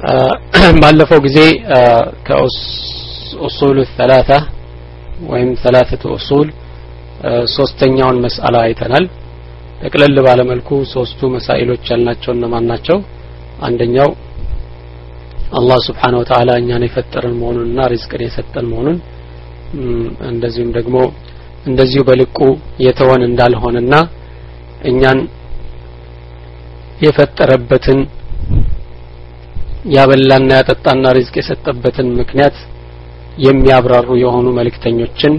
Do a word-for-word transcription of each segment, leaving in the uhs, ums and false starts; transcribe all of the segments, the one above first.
ባለፈው ጊዜ ከኡሱል الثلاثه ወይም ثلاثه ኡሱል ሶስተኛውን መስአላ አይተናል ተቀለል ባለ መልኩ ሶስቱ መሳኢሎች ያልናቸው እነማን ናቸው አንደኛው አላህ Subhanahu Wa Ta'ala እኛን የፈጠረን መሆኑንና ሪዝቅን የሰጠን መሆኑን እንደዚሁም ደግሞ እንደዚሁ በልቁ የተወን እንዳልሆነና እኛን የፈጠረበትን ያበላና ያጠጣና ሪዝቅ የሰጠበትን ምክንያት የሚያብራሩ የሆኑ መልእክተኞችን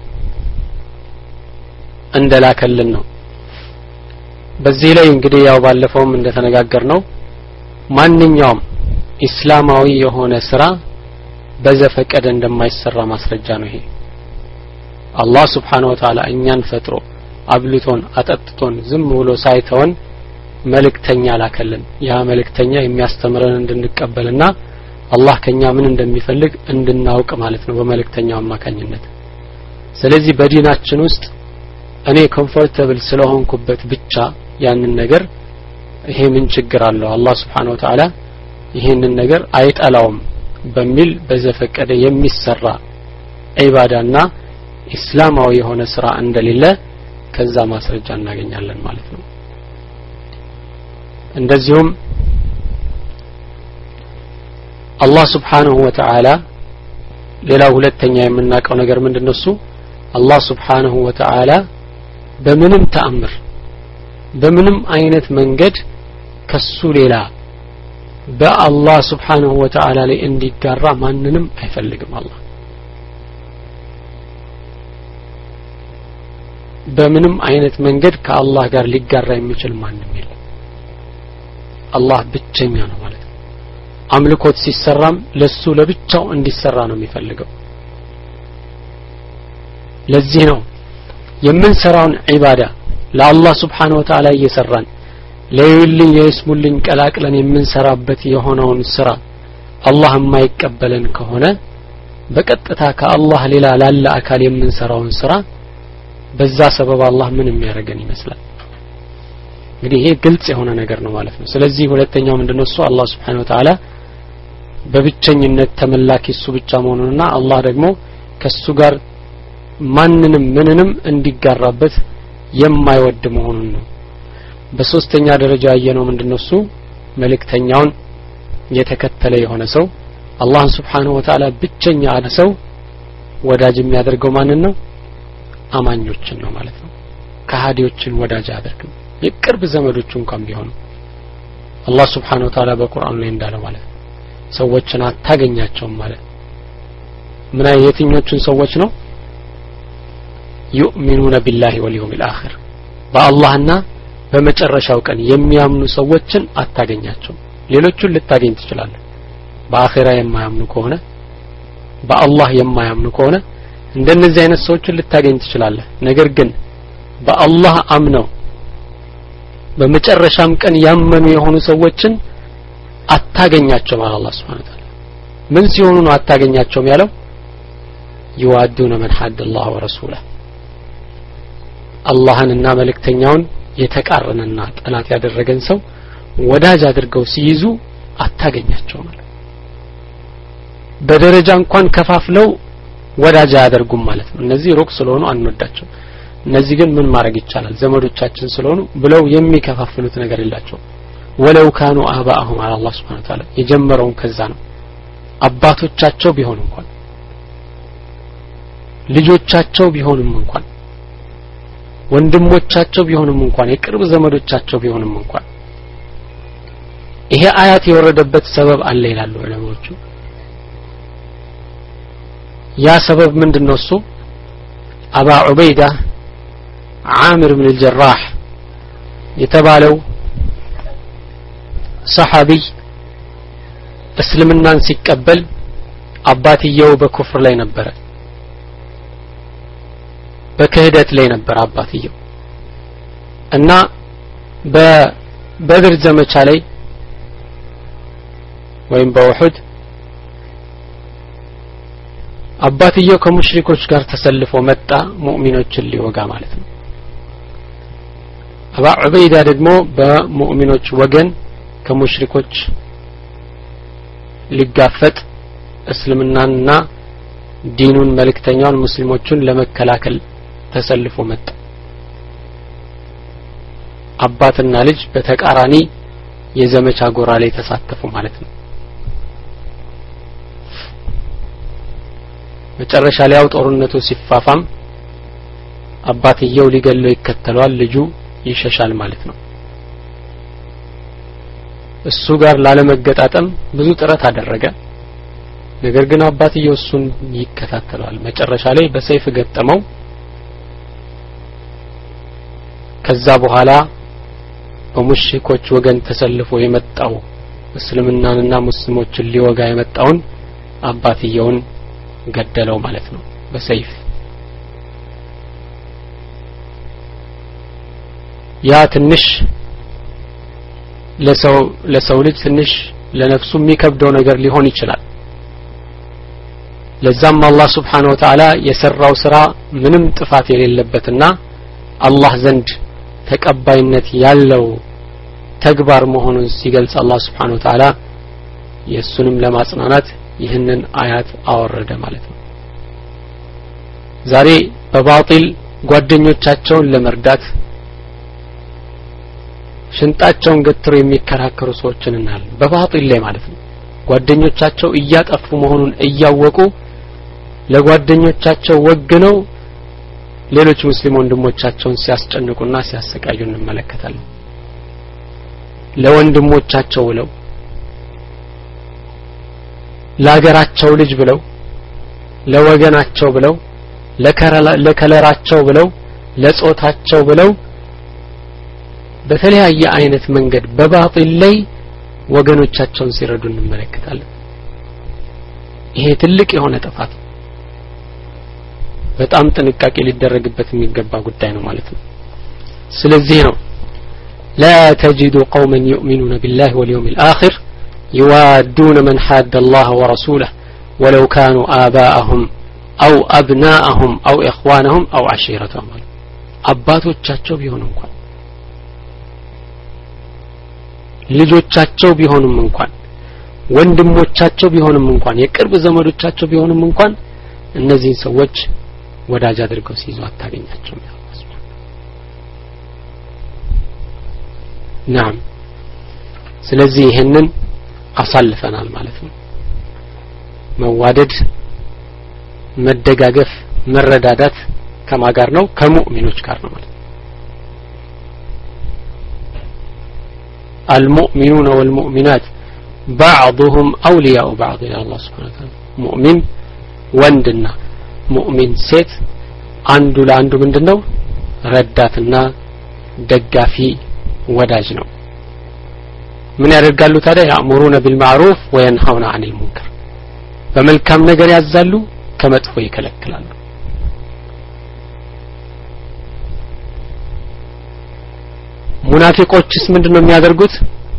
እንደላከልን ነው በዚህ ላይ እንግዲህ ያው ባለፈውም እንደተነጋገርነው ማንኛውም እስላማዊ የሆነ ስራ በዘፈቀደ እንደማይሰራ ማስረጃ ነው ይሄ አላህ Subhanahu Wa Ta'ala እኛን ፈጥሮ አብልቶን አጠጥቶን ዝም ብሎ ሳይተወን መልእክተኛ ላከልን ያ መልእክተኛ የሚያስተምረን እንድንቀበልና አላህ ከኛ ምን እንደሚፈልግ እንድናውቅ ማለት ነው በመልእክተኛው አማካኝነት ስለዚህ በዲናችን ውስጥ እኔ ኮምፎርታብል ስለሆንኩበት ብቻ ያንን ነገር ይሄ ምን ችግር አለው አላህ Subhanahu Wa Ta'ala ይሄንን ነገር አይጣላውም በሚል በዘፈቀደ የሚሰራ ዒባዳና እስላማዊ የሆነ ስራ እንደሌለ ከዛ ማስረጃ እናገኛለን ማለት ነው እንደዚሁም አላህ Subhanahu Wa Ta'ala ሌላ ሁለተኛ የምናቀው ነገር ምንድነው እሱ አላህ Subhanahu Wa Ta'ala በምንም ተአምር በምንም አይነት መንገድ ከሱ ሌላ በአላህ Subhanahu Wa Ta'ala ላይ እንዲጋራ ማንንም አይፈልግም አላህ በምንም አይነት መንገድ ከአላህ ጋር ሊጋራ የሚችል ማንንም የለም አላህ ብቸኛ ነው ማለት ነው አምልኮት ሲሰራም ለሱ ለብቻው እንዲሰራ ነው የሚፈልገው ለዚህ ነው የምንሰራውን ዒባዳ ለአላህ Subhanahu Wa Ta'ala እየሰራን ለይልኝ የስሙልኝ ቀላቅለን የምንሰራበት የሆነውን ስራ አላህ የማይቀበለን ከሆነ በቀጥታ ከአላህ ሌላ ላለ አካል የምንሰራውን ስራ በዛ ሰበብ አላህ ምን የሚያደርገን ይመስላል እንግዲህ ይሄ ግልጽ የሆነ ነገር ነው ማለት ነው ስለዚህ ሁለተኛው ምንድነው እሱ አላህ Subhanahu Wa Ta'ala በብቸኝነት ተመላኪ እሱ ብቻ መሆኑንና አላህ ደግሞ ከሱ ጋር ማንንም ምንንም እንዲጋራበት የማይወድ መሆኑን ነው በሶስተኛ ደረጃ ያየነው ምንድነው እሱ መልእክተኛውን የተከተለ የሆነ ሰው አላህ Subhanahu Wa Ta'ala ብቸኛ አለ ሰው ወዳጅ የሚያደርገው ማንን ነው አማኞችን ነው ማለት ነው ከሃዲዎችን ወዳጅ አያደርግም የቅርብ ዘመዶቹ እንኳን ቢሆኑ አላህ Subhanahu Wa Ta'ala በቁርአን ላይ እንዳለው ማለት ሰዎችን አታገኛቸውም ማለት ምን አይነቶቹን ሰዎች ነው يؤمنون بالله واليوم الآخر በአላህና በመጨረሻው ቀን የሚያምኑ ሰዎችን አታገኛቸውም ሌሎቹን ልታገኝ ትችላለህ በአኺራ የማያምኑ ከሆነ በአላህ የማያምኑ ከሆነ እንደነዚህ አይነት ሰዎችን ልታገኝ ትችላለህ ነገር ግን በአላህ አምነው በመጨረሻም ቀን ያመኑ የሆኑ ሰዎችን አታገኛቸውም ማለት አላህ Subhanahu Wa Ta'ala ምን ሲሆኑ ነው አታገኛቸውም ያለው يوادون من حد الله ورسوله አላህንና መልእክተኛውን የተቃረነና ጠላት ያደረገን ሰው ወዳጅ አድርገው ሲይዙ አታገኛቸውም ማለት በደረጃ እንኳን ከፋፍለው ወዳጅ ያደርጉም ማለት ነው እነዚህ ሩቅ ስለሆኑ አንወዳቸው እነዚህ ግን ምን ማድረግ ይቻላል ዘመዶቻችን ስለሆኑ ብለው የሚከፋፍሉት ነገር የላቸው ወለው ካኑ አባአሁም على الله Subhanahu Wa Ta'ala የጀመረው ከዛ ነው አባቶቻቸው ቢሆኑ እንኳን ልጆቻቸው ቢሆኑም እንኳን ወንድሞቻቸው ቢሆኑም እንኳን የቅርብ ዘመዶቻቸው ቢሆኑም እንኳን ይሄ አያት የወረደበት ሰበብ አለ ይላሉ ዑለማዎቹ ያ ሰበብ ምንድነው እሱ አባ ዑበይዳ ዓምር ኢብኑ አልጀራህ የተባለው ሰሃቢ እስልምናን ሲቀበል አባትየው በኩፍር ላይ ነበር በክህደት ላይ ነበር አባትየው እና በበድር ዘመቻ ላይ ወይም በውሁድ አባትየው ከሙሽሪኮች ጋር ተሰልፎ መጣ ሙእሚኖችን ሊወጋ ማለት ነው አባ ዑበይዳ ደግሞ በሙእሚኖች ወገን ከሙሽሪኮች ሊጋፈጥ እስልምናንና ዲኑን መልእክተኛውን ሙስሊሞችን ለመከላከል ተሰልፎ መጣ። አባትና ልጅ በተቃራኒ የዘመቻ ጎራ ላይ ተሳተፉ ማለት ነው። መጨረሻ ላይ ያው ጦርነቱ ሲፋፋም አባትየው ሊገለው ይከተለዋል፣ ልጁ ይሸሻል ማለት ነው። እሱ ጋር ላለመገጣጠም ብዙ ጥረት አደረገ። ነገር ግን አባትየው እሱን ይከታተለዋል። መጨረሻ ላይ በሰይፍ ገጠመው። ከዛ በኋላ በሙሽሪኮች ወገን ተሰልፎ የመጣው እስልምናንና ሙስሊሞችን ሊወጋ የመጣውን አባትየውን ገደለው ማለት ነው በሰይፍ። ያ ትንሽ ለሰው ለሰው ልጅ ትንሽ ለነፍሱ የሚከብደው ነገር ሊሆን ይችላል። ለዛም አላህ Subhanahu Wa Ta'ala የሰራው ስራ ምንም ጥፋት የሌለበትና አላህ ዘንድ ተቀባይነት ያለው ተግባር መሆኑን ሲገልጽ አላህ Subhanahu Wa Ta'ala የሱንም ለማጽናናት ይህንን አያት አወረደ ማለት ነው። ዛሬ በባጢል ጓደኞቻቸውን ለመርዳት ሽንጣቸውን ገትረው የሚከራከሩ ሰዎችን እናያለን። በባጢል ላይ ማለት ነው። ጓደኞቻቸው እያጠፉ መሆኑን እያወቁ ለጓደኞቻቸው ወግነው ሌሎች ሙስሊም ወንድሞቻቸውን ሲያስጨንቁና ሲያሰቃዩ እንመለከታለን። ለወንድሞቻቸው ብለው ለሀገራቸው ልጅ ብለው ለወገናቸው ብለው ለከለራቸው ብለው ለጾታቸው ብለው በተለያየ አይነት መንገድ በባጢል ላይ ወገኖቻቸውን ሲረዱ እንመለከታለን። ይሄ ትልቅ የሆነ ጥፋት በጣም ጥንቃቄ ሊደረግበት የሚገባ ጉዳይ ነው ማለት ነው። ስለዚህ ነው لا تجد قوما يؤمنون بالله واليوم الآخر يوادون من حاد الله ورسوله ولو كانوا آباءهم أو أبناءهم أو إخوانهم أو عشيرتهم አባቶቻቸው ቢሆኑ እንኳን ልጆቻቸው ቢሆኑም እንኳን ወንድሞቻቸው ቢሆኑም እንኳን የቅርብ ዘመዶቻቸው ቢሆኑም እንኳን እነዚህን ሰዎች ወዳጅ አድርገው ሲይዙ አታገኛቸውም። ናም ስለዚህ ይሄንን አሳልፈናል ማለት ነው። መዋደድ፣ መደጋገፍ፣ መረዳዳት ከማጋር ነው? ከሙእሚኖች ጋር ነው ማለት ነው። المؤمنون والمؤمنات بعضهم أولياء بعض إلى الله سبحانه وتعالى مؤمن ወንድና ሙእሚን ሴት አንዱ ለአንዱ ምንድነው ረዳትና ደጋፊ ወዳጅ ነው። ምን ያደርጋሉ ታዲያ? ያእሙሩነ ቢልማዕሩፍ ወየንሃውነ ዐኒል ሙንከር በመልካም ነገር ያዛሉ፣ ከመጥፎ ይከለክላሉ። ሙናፊቆችስ ምንድነው የሚያደርጉት?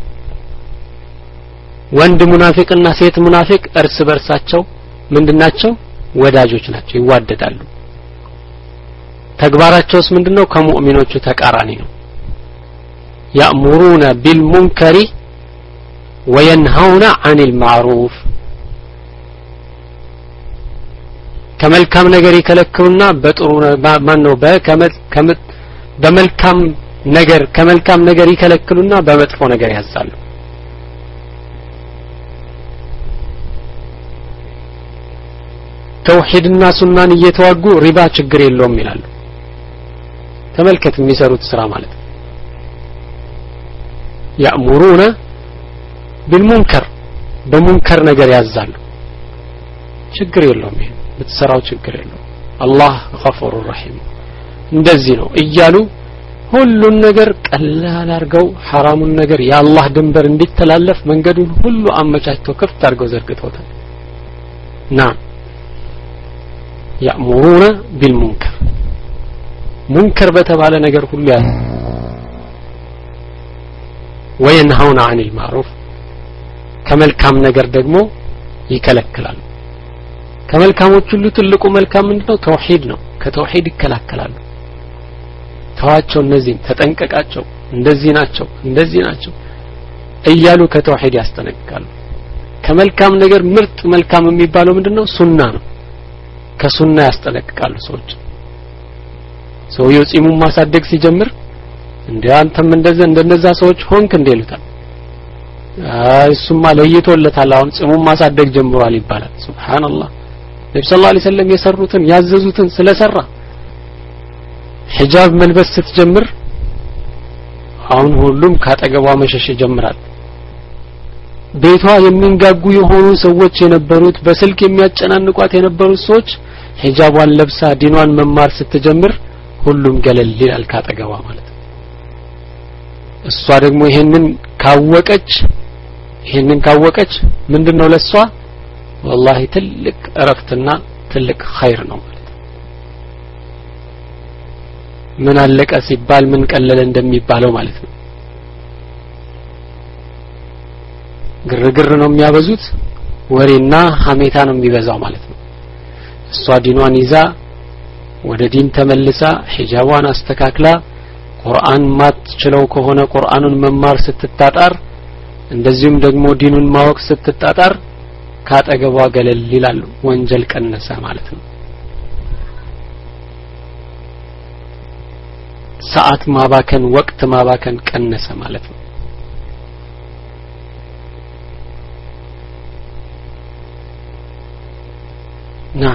ወንድ ሙናፊቅና ሴት ሙናፊቅ እርስ በርሳቸው ምንድናቸው? ወዳጆች ናቸው፣ ይዋደዳሉ። ተግባራቸውስ ምንድነው? ከሙእሚኖቹ ተቃራኒ ነው። ያእሙሩነ ቢልሙንከሪ ወየንሃውነ ዐኒል ማዕሩፍ ከመልካም ነገር ይከለክሉና በጥሩ ማን ነው በመልካም ነገር ከመልካም ነገር ይከለክሉና በመጥፎ ነገር ያዛሉ። ተውሂድና ሱናን እየተዋጉ ሪባ ችግር የለውም ይላሉ። ተመልከት የሚሰሩት ስራ ማለት ነው። ያእሙሩነ ቢልሙንከር በሙንከር ነገር ያዛሉ። ችግር የለውም፣ ይሄ ብትሰራው ችግር የለውም፣ አላህ ገፉር ረሂም እንደዚህ ነው እያሉ ሁሉን ነገር ቀላል አድርገው ሐራሙን ነገር የአላህ ድንበር እንዲተላለፍ መንገዱን ሁሉ አመቻችተው ክፍት አድርገው ዘርግተውታል። ና ያእሙሩነ ቢልሙንከር ሙንከር በተባለ ነገር ሁሉ ያዝ ወየንሃውነ ዐኒል ማዕሩፍ ከመልካም ነገር ደግሞ ይከለክላሉ። ከመልካሞች ሁሉ ትልቁ መልካም ምንድነው? ተውሂድ ነው። ከተውሂድ ይከለክላሉ። ተዋቸው፣ እነዚህን ተጠንቀቃቸው፣ እንደዚህ ናቸው እንደዚህ ናቸው እያሉ ከተውሂድ ያስጠነቅቃሉ። ከመልካም ነገር ምርጥ መልካም የሚባለው ምንድነው ሱና ነው ከሱና ያስጠነቅቃሉ ሰዎች ሰውየው ጺሙን ማሳደግ ሲጀምር እንደ አንተም እንደዛ እንደነዛ ሰዎች ሆንክ እንደሉታል አይ እሱማ ለይቶለታል አሁን ጺሙን ማሳደግ ጀምሯል ይባላል ሱብሃንአላህ ነብዩ ሰለላሁ ዐለይሂ ወሰለም የሰሩትን ያዘዙትን ስለሰራ ሒጃብ መልበስ ስትጀምር አሁን ሁሉም ካጠገቧ መሸሽ ጀምራል ቤቷ የሚንጋጉ የሆኑ ሰዎች የነበሩት በስልክ የሚያጨናንቋት የነበሩት ሰዎች ሒጃቧን ለብሳ ዲኗን መማር ስትጀምር ሁሉም ገለል ይላል ካጠገቧ ማለት እሷ ደግሞ ይሄንን ካወቀች ይሄንን ካወቀች ምንድነው ለሷ والله ትልቅ እረፍትና ትልቅ ኸይር ነው ማለት ምን አለቀ ሲባል ምን ቀለለ እንደሚባለው ማለት ነው ግርግር ነው የሚያበዙት ወሬና ሐሜታ ነው የሚበዛው ማለት ነው እሷ ዲኗን ይዛ ወደ ዲን ተመልሳ ሒጃቧን አስተካክላ ቁርአን ማትችለው ከሆነ ቁርአኑን መማር ስትጣጣር እንደዚሁም ደግሞ ዲኑን ማወቅ ስትጣጣር ካጠገቧ ገለል ይላል ወንጀል ቀነሰ ማለት ነው ሰዓት ማባከን ወቅት ማባከን ቀነሰ ማለት ነው ና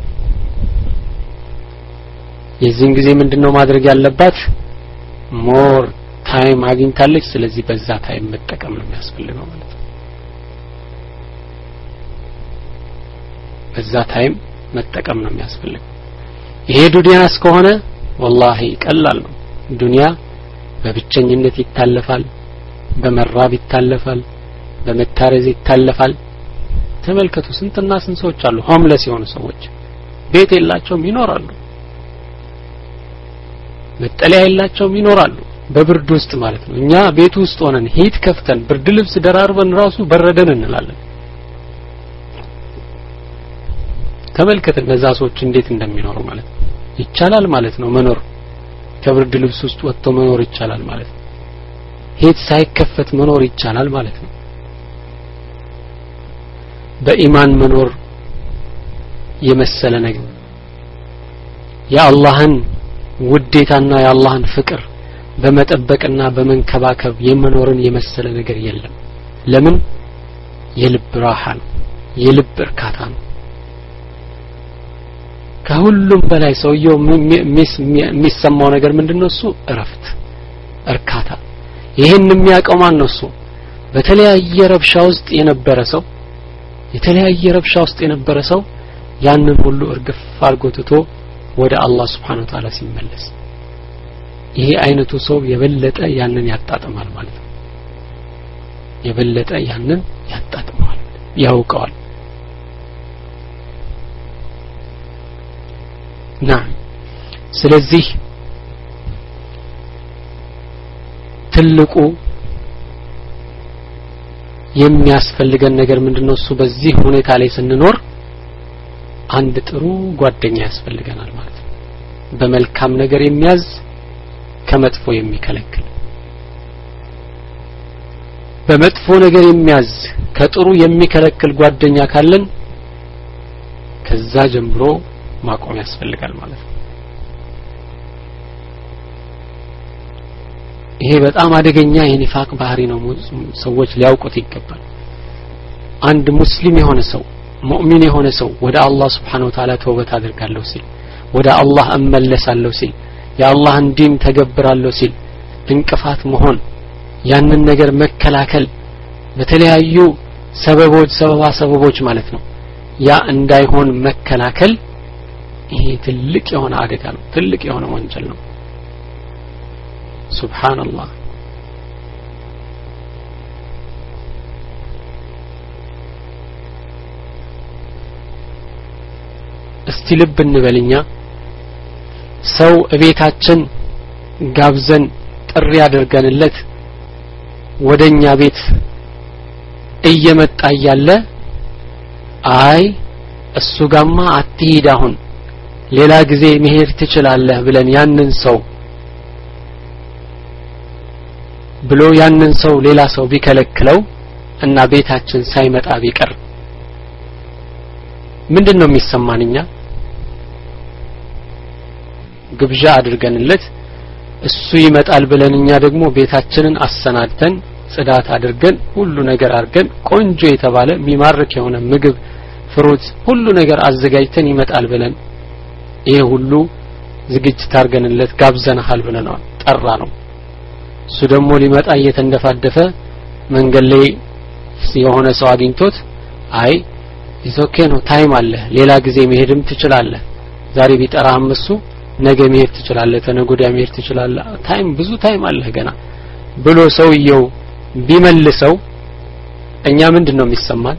የዚህን ጊዜ ምንድነው ማድረግ ያለባት ሞር ታይም አግኝታለች ስለዚህ በዛ ታይም መጠቀም ነው የሚያስፈልገው ማለት ነው በዛ ታይም መጠቀም ነው የሚያስፈልገው ይሄ ዱንያ እስከሆነ والله ቀላል ነው ዱንያ በብቸኝነት ይታለፋል በመራብ ይታለፋል በመታረዝ ይታለፋል ተመልከቱ ስንትና ስንት ሰዎች አሉ ሆምለስ የሆኑ ሰዎች ቤት የላቸውም ይኖራሉ መጠለያ የላቸውም ይኖራሉ በብርድ ውስጥ ማለት ነው እኛ ቤት ውስጥ ሆነን ሂት ከፍተን ብርድ ልብስ ደራርበን ራሱ በረደን እንላለን ተመልከቱ እነዛ ሰዎች እንዴት እንደሚኖሩ ማለት ነው ይቻላል ማለት ነው መኖር ከብርድ ልብስ ውስጥ ወጥቶ መኖር ይቻላል ማለት ነው ሂት ሳይከፈት መኖር ይቻላል ማለት ነው በኢማን መኖር የመሰለ ነገር የአላህን ውዴታና የአላህን ፍቅር በመጠበቅና በመንከባከብ የመኖርን የመሰለ ነገር የለም ለምን የልብ ራሃ ነው የልብ እርካታ ነው ከሁሉም በላይ ሰውየው የሚሰማው ነገር ምንድነው እሱ እረፍት እርካታ ይሄን የሚያውቀው ማን ነው እሱ በተለያየ ረብሻ ውስጥ የነበረ ሰው የተለያየ ረብሻ ውስጥ የነበረ ሰው ያንን ሁሉ እርግፍ አድርጎ ትቶ ወደ አላህ Subhanahu Wa Ta'ala ሲመለስ ይሄ አይነቱ ሰው የበለጠ ያንን ያጣጥማል ማለት ነው የበለጠ ያንን ያጣጥማል ያውቀዋል ና ስለዚህ ትልቁ የሚያስፈልገን ነገር ምንድነው እሱ በዚህ ሁኔታ ላይ ስንኖር አንድ ጥሩ ጓደኛ ያስፈልገናል ማለት ነው በመልካም ነገር የሚያዝ ከመጥፎ የሚከለክል በመጥፎ ነገር የሚያዝ ከጥሩ የሚከለክል ጓደኛ ካለን ከዛ ጀምሮ ማቆም ያስፈልጋል ማለት ነው ይሄ በጣም አደገኛ የኒፋቅ ባህሪ ነው ሰዎች ሊያውቁት ይገባል አንድ ሙስሊም የሆነ ሰው ሙእሚን የሆነ ሰው ወደ አላህ Subhanahu Wa Ta'ala ተውበት አድርጋለሁ ሲል ወደ አላህ እመለሳለሁ ሲል የአላህን ዲን ተገብራለሁ ሲል እንቅፋት መሆን ያንን ነገር መከላከል በተለያዩ ሰበቦች ሰበባ ሰበቦች ማለት ነው ያ እንዳይሆን መከላከል ይሄ ትልቅ የሆነ አደጋ ነው ትልቅ የሆነ ወንጀል ነው ሱብሃንአላህ እስቲ ልብ እንበልኛ ሰው እቤታችን ጋብዘን ጥሪ ያደርገንለት ወደኛ ቤት እየመጣ ያለ አይ እሱ ጋማ አትሂድ አሁን ሌላ ጊዜ መሄድ ትችላለህ ብለን ያንን ሰው ብሎ ያንን ሰው ሌላ ሰው ቢከለክለው እና ቤታችን ሳይመጣ ቢቀር ምንድነው የሚሰማንኛ? ግብዣ አድርገንለት እሱ ይመጣል ብለን እኛ ደግሞ ቤታችንን አሰናድተን ጽዳት አድርገን ሁሉ ነገር አድርገን ቆንጆ የተባለ የሚማርክ የሆነ ምግብ ፍሩት ሁሉ ነገር አዘጋጅተን ይመጣል ብለን ይሄ ሁሉ ዝግጅት አድርገንለት ጋብዘናል ብለን ነው ጠራ ነው። እሱ ደግሞ ሊመጣ እየተንደፋደፈ መንገድ ላይ የሆነ ሰው አግኝቶት አይ ኢዞኬ ነው ታይም አለ ሌላ ጊዜ መሄድም ትችላለህ ዛሬ ቢጠራህም እሱ ነገ መሄድ ትችላለህ ተነጎዳ መሄድ ትችላለህ ታይም ብዙ ታይም አለ ገና ብሎ ሰውየው ቢመልሰው እኛ ምንድነው የሚሰማን?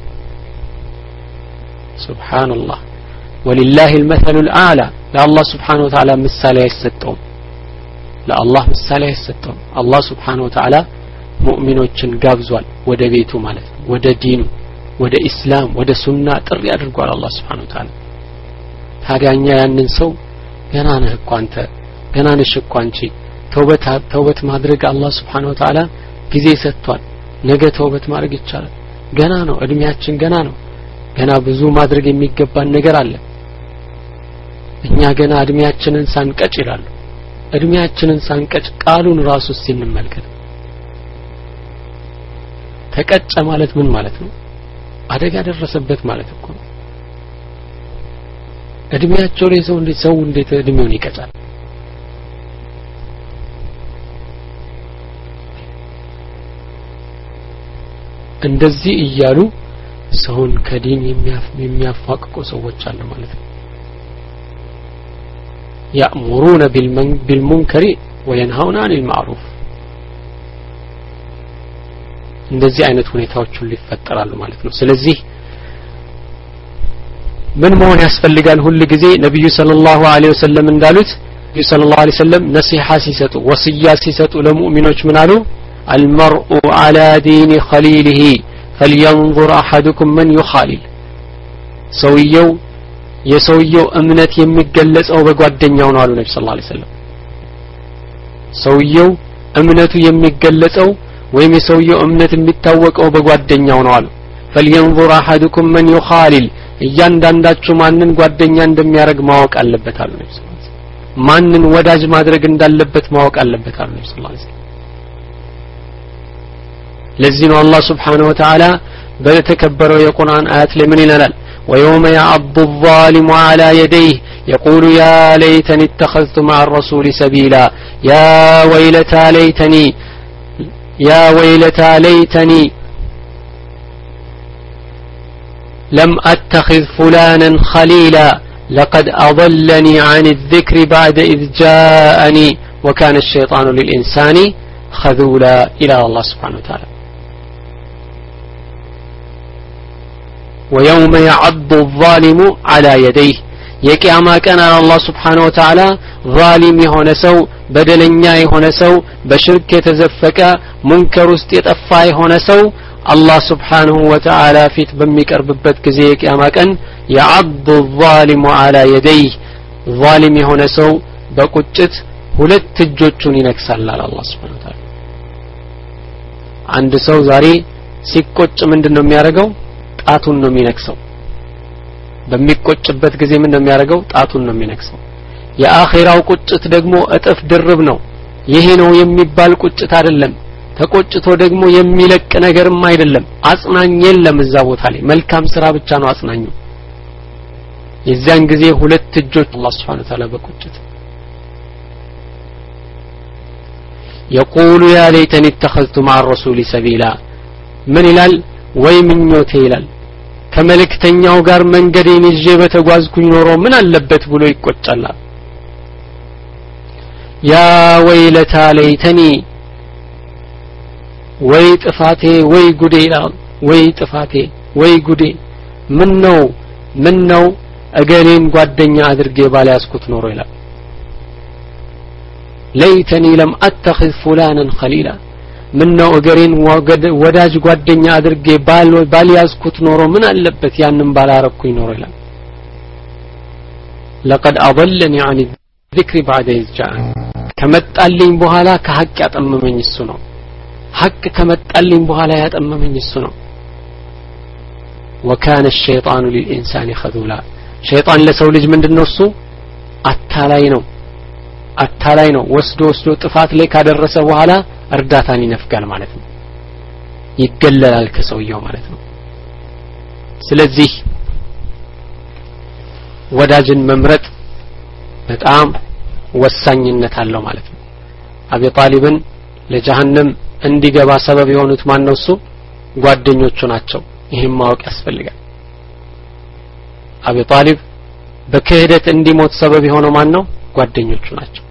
ሱብሃንአላህ ወሊላሂ المثل الأعلى ለአላህ Subhanahu Wa Ta'ala ምሳሌ አይሰጠውም ለአላህ ምሳሌ አይሰጠውም። አላህ Subhanahu Wa Ta'ala ሙእሚኖችን ጋብዟል ወደ ቤቱ ማለት ነው ወደ ዲኑ ወደ እስላም ወደ ሱና ጥሪ አድርጓል አላህ Subhanahu Wa Ta'ala። ታዲያኛ ያንን ሰው ገና ነህ እኮ አንተ ገና ነሽ እኮ አንቺ ተውበት ተውበት ማድረግ አላህ Subhanahu Wa Ta'ala ጊዜ ሰጥቷል ነገ ተውበት ማድረግ ይቻላል ገና ነው እድሜያችን ገና ነው ገና ብዙ ማድረግ የሚገባን ነገር አለ እኛ ገና እድሜያችንን ሳንቀጭ ይላሉ እድሜያችንን ሳንቀጭ ቃሉን ራሱ ሲንመልከት ተቀጨ ማለት ምን ማለት ነው? አደጋ ደረሰበት ማለት እኮ ነው። እድሜያቸው ላይ ሰው እንዴት ሰው እንዴት እድሜውን ይቀጫል? እንደዚህ እያሉ ሰውን ከዲን የሚያፋቅቁ ሰዎች አሉ ማለት ነው። يأمرون بالمنكر وينهون عن المعروف እንደዚህ አይነት ሁኔታዎች ሁሉ ይፈጠራሉ ማለት ነው። ስለዚህ ምን መሆን ያስፈልጋል? ሁሉ ጊዜ ነብዩ ሰለላሁ ዐለይሂ ወሰለም እንዳሉት ነብዩ ሰለላሁ ዐለይሂ ወሰለም ነሲሃ ሲሰጡ ወሲያ ሲሰጡ ለሙእሚኖች ምን አሉ? المرء على دين خليله فلينظر احدكم من يخالل ሰውየው የሰውየው እምነት የሚገለጸው በጓደኛው ነው አሉ ነብዩ ሰለላሁ ዐለይሂ ወሰለም። ሰውየው እምነቱ የሚገለጸው ወይም የሰውየው እምነት የሚታወቀው በጓደኛው ነው አሉ። فلينظر احدكم من يخالل እያንዳንዳችሁ ማንን ጓደኛ እንደሚያደርግ ማወቅ አለበት አሉ ነብዩ ሰለላሁ ዐለይሂ ወሰለም። ማንን ወዳጅ ማድረግ እንዳለበት ማወቅ አለበት አሉ ነብዩ ሰለላሁ ዐለይሂ ወሰለም። ለዚህ ነው አላህ Subhanahu Wa Ta'ala በተከበረው የቁርአን አያት ላይ ምን ይላል? ويوم يعض الظالم على يديه يقول يا ليتني اتخذت مع الرسول سبيلا يا ويلتى ليتني يا ويلتى ليتني لم أتخذ فلانا خليلا لقد أضلني عن الذكر بعد إذ جاءني وكان الشيطان للإنسان خذولا إلى الله سبحانه وتعالى. ويوم يعض الظالم على يديه የቂያማ ቀን አላህ Subhanahu Wa Ta'ala ዛሊም የሆነ ሰው በደለኛ የሆነ ሰው በሽርክ የተዘፈቀ ሙንከር ውስጥ የጠፋ የሆነ ሰው አላህ Subhanahu Wa Ta'ala ፊት በሚቀርብበት ጊዜ የቂያማ ቀን يعض الظالم على يديه ዛሊም የሆነ ሰው በቁጭት ሁለት እጆቹን ይነክሳል አላህ Subhanahu Wa Ta'ala። አንድ ሰው ዛሬ ሲቆጭ ምንድነው የሚያደርገው? ጣቱን ነው የሚነክሰው። በሚቆጭበት ጊዜ ምን ነው የሚያደርገው? ጣቱን ነው የሚነክሰው። የአኺራው ቁጭት ደግሞ እጥፍ ድርብ ነው። ይሄ ነው የሚባል ቁጭት አይደለም። ተቆጭቶ ደግሞ የሚለቅ ነገርም አይደለም። አጽናኝ የለም እዛ ቦታ ላይ መልካም ስራ ብቻ ነው አጽናኙ። የዚያን ጊዜ ሁለት እጆች አላህ Subhanahu Wa Ta'ala በቁጭት يقول يا ليتني اتخذت مع الرسول سبيلا من ይላል? ወይ ምኞቴ ይላል ከመልእክተኛው ጋር መንገዴን ይዤ በተጓዝኩኝ ኖሮ ምን አለበት ብሎ ይቆጫል። ያ ወይለታ ለይተኒ ወይ ጥፋቴ ወይ ጉዴ ይላል። ወይ ጥፋቴ ወይ ጉዴ ምን ነው ምን ነው እገሌን ጓደኛ አድርጌ ባልያዝኩት ኖሮ ይላል። ለይተኒ ለም አተخذ فلانا خليلا ምን ነው እገሬን ወዳጅ ጓደኛ አድርጌ ባል ባልያዝኩት ኖሮ ምን አለበት ያንን ባላረኩኝ ኖሮ ይላል። لقد اضلني عن الذكر بعد إذ جاءني ከመጣልኝ በኋላ ከሐቅ ያጠመመኝ እሱ ነው። ሐቅ ከመጣልኝ በኋላ ያጠመመኝ እሱ ነው። وكان الشيطان للإنسان خذولا شيطان ለሰው ልጅ ምንድነው እሱ አታላይ ነው አታላይ ነው ወስዶ ወስዶ ጥፋት ላይ ካደረሰ በኋላ እርዳታን ይነፍጋል ማለት ነው ይገለላል ከሰውየው ማለት ነው ስለዚህ ወዳጅን መምረጥ በጣም ወሳኝነት አለው ማለት ነው አቢ ጣሊብን ለጀሃነም እንዲገባ ሰበብ የሆኑት ማን ነው እሱ ጓደኞቹ ናቸው ይሄን ማወቅ ያስፈልጋል አቢ ጣሊብ በክህደት እንዲሞት ሰበብ የሆነው ማን ነው ጓደኞቹ ናቸው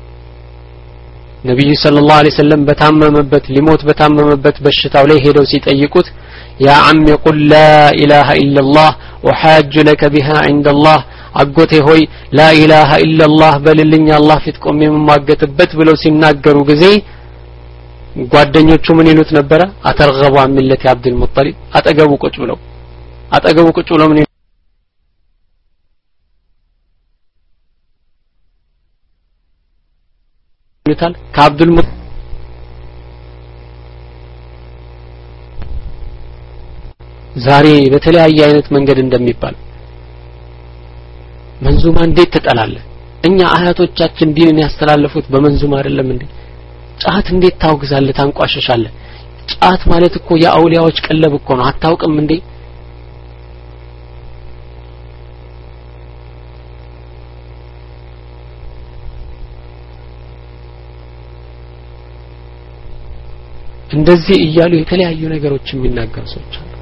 ነብዩ ሰለላሁ ዐለይሂ ወሰለም በታመመበት ሊሞት በታመመበት በሽታው ላይ ሄደው ሲጠይቁት ያ አሚ ቁል ላ ኢላሃ ኢላላህ ወሐጅ ለከ ቢሃ ዐንደላህ አጎቴ ሆይ ላ ኢላሃ ኢላላህ በልልኝ አላህ ፊት ቆሜ የማገጥበት ብለው ሲናገሩ ጊዜ ጓደኞቹ ምን ይሉት ነበር አተርገቡ አን ሚለቲ አብዱል ሙጠሊብ አጠገቡ ቁጭ ብለው አጠገቡ ቁጭ ብለው ምን ይሉታል ከአብዱል ሙጠሊብ ዛሬ በተለያየ አይነት መንገድ እንደሚባል መንዙማ እንዴት ተጠላለ እኛ አያቶቻችን ዲንን ያስተላለፉት በመንዙማ አይደለም እንዴ ጫት እንዴት ታውግዛለህ ታንቋሽሻለህ ጫት ማለት እኮ የአውሊያዎች ቀለብ እኮ ነው አታውቅም እንዴ እንደዚህ እያሉ የተለያዩ ነገሮች የሚናገሩ ሰዎች አሉ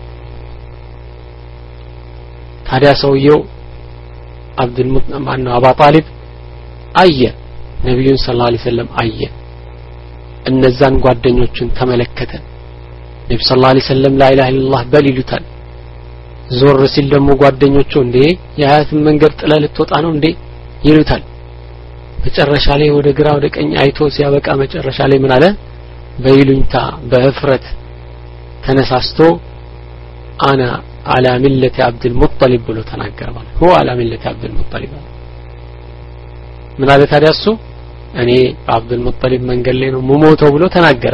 ታዲያ ሰውየው አብዱል ሙጠሊብ ማነው አባ ጣሊብ አየ ነብዩን ሰለላሁ ዐለይሂ ወሰለም አየ እነዛን ጓደኞቹን ተመለከተ ነብዩ ሰለላሁ ዐለይሂ ወሰለም ላ ኢላሃ ኢላላህ በል ይሉታል ዞር ሲል ደግሞ ጓደኞቹ እንዴ የአያትን መንገድ ጥለ ልትወጣ ነው እንዴ ይሉታል መጨረሻ ላይ ወደ ግራ ወደ ቀኝ አይቶ ሲያበቃ መጨረሻ ላይ ምን አለ በይሉኝታ በህፍረት ተነሳስቶ አና على ملة عبد المطلب ብሎ ተናገረ ማለት هو على ملة عبد المطلب ምን አለ ታዲያ እሱ እኔ عبد المطلب መንገድ ላይ ነው መሞተው ብሎ ተናገረ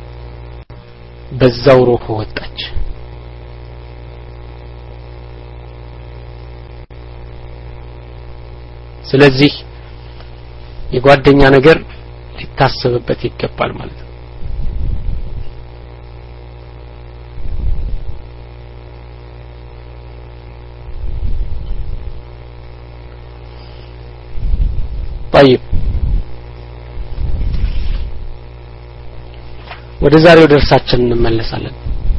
በዛው ሩህ ወጣች ስለዚህ የጓደኛ ነገር ሊታሰብበት ይገባል ማለት ነው طيب ወደ ዛሬው ደርሳችን እንመለሳለን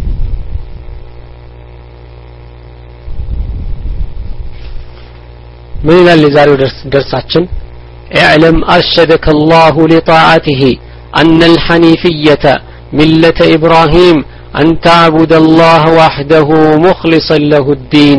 ምን ይላል የዛሬው ደርሳችን اعلم أرشدك الله لطاعته أن الحنيفية ملة إبراهيم أن تعبد الله وحده مخلصا له الدين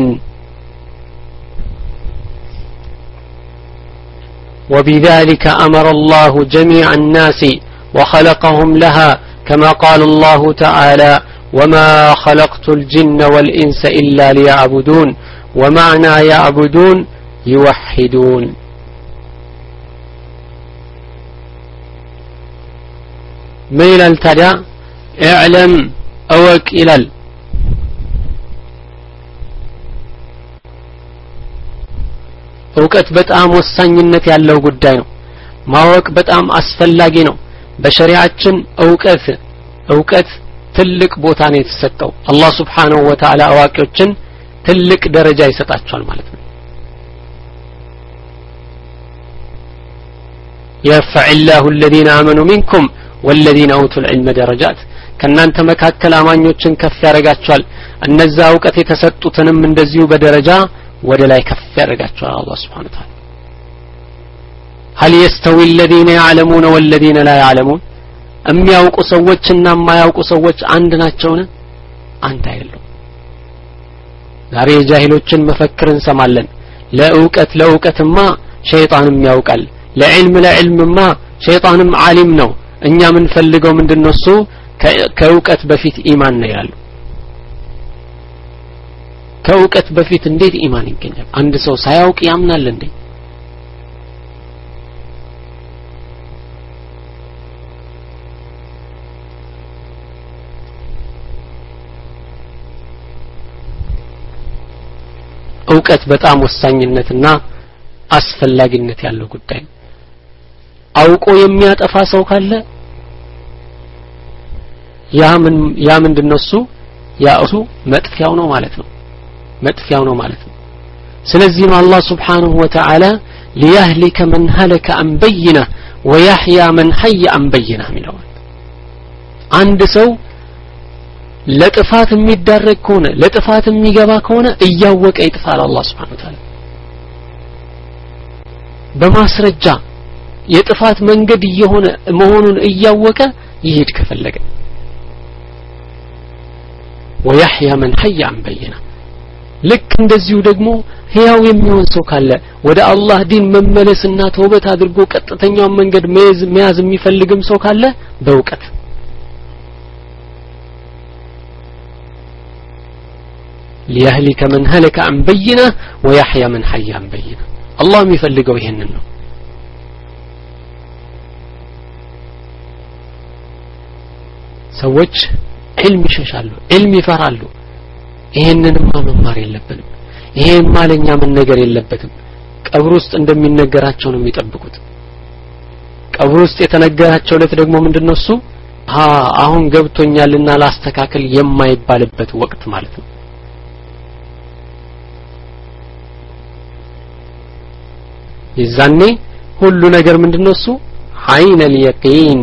وبذلك أمر الله جميع الناس وخلقهم لها كما قال الله تعالى وما خلقت الجن والإنس إلا ليعبدون ومعنى يعبدون يوحدون ميل التدى اعلم أوك إلى እውቀት በጣም ወሳኝነት ያለው ጉዳይ ነው ማወቅ በጣም አስፈላጊ ነው በሸሪዓችን እውቀት እውቀት ትልቅ ቦታ ነው የተሰጠው አላህ Subhanahu Wa Ta'ala አዋቂዎችን ትልቅ ደረጃ ይሰጣቸዋል ማለት ነው يرفع الله الذين آمنوا منكم والذين أوتوا العلم درجات ከናንተ መካከል አማኞችን ከፍ ያረጋቸዋል እነዛ እውቀት የተሰጡትንም እንደዚሁ በደረጃ ወደ ላይ ከፍ ያረጋቸዋል አላህ Subhanahu Wa Ta'ala هل يستوي الذين يعلمون والذين لا يعلمون የሚያውቁ ሰዎችና የማያውቁ ሰዎች አንድ ናቸውን አንድ አይደሉም ዛሬ ጃሂሎችን መፈክር እንሰማለን ለእውቀት ለእውቀትማ ሸይጣንም ያውቃል ለዕልም ለዕልምማ ሸይጣንም ዓሊም ነው እኛ ምን ፈልገው ምንድነው እሱ ከእውቀት በፊት ኢማን ነው ይላሉ ከእውቀት በፊት እንዴት ኢማን ይገኛል አንድ ሰው ሳያውቅ ያምናል እንዴ ዕውቀት በጣም ወሳኝነትና አስፈላጊነት ያለው ጉዳይ አውቆ የሚያጠፋ ሰው ካለ ያ ምን ያ ምንድነው እሱ ያ እሱ መጥፊያው ነው ማለት ነው መጥፊያው ነው ማለት ነው ስለዚህ አላህ Subhanahu Wa Ta'ala ليهلك من هلك عن بينة ويحيى من حي عن بينة ሚለው አንድ ሰው ለጥፋት የሚዳረግ ከሆነ ለጥፋት የሚገባ ከሆነ እያወቀ ይጥፋል አላህ Subhanahu Wa Ta'ala በማስረጃ የጥፋት መንገድ እየሆነ መሆኑን እያወቀ ይሄድ ከፈለገ ويحيى من حي عن بينة ልክ እንደዚሁ ደግሞ ሕያው የሚሆን ሰው ካለ ወደ አላህ ዲን መመለስና ተውበት አድርጎ ቀጥተኛውን መንገድ መያዝ መያዝ የሚፈልግም ሰው ካለ በእውቀት ليهلك من هلك عن بينة ويحيى من حي عن بينة الله የሚፈልገው ይሄንን ነው ሰዎች علم ይሸሻሉ علم ይፈራሉ ይሄንንማ መማር የለብንም ይሄን ማለኛ ምን ነገር የለበትም ቀብር ውስጥ እንደሚነገራቸው ነው የሚጠብቁት ቀብር ውስጥ የተነገራቸው ለት ደግሞ ምንድነው እሱ አ አሁን ገብቶኛልና ላስተካክል የማይባልበት ወቅት ማለት ነው ይዛኔ ሁሉ ነገር ምንድነው እሱ አይነ اليقين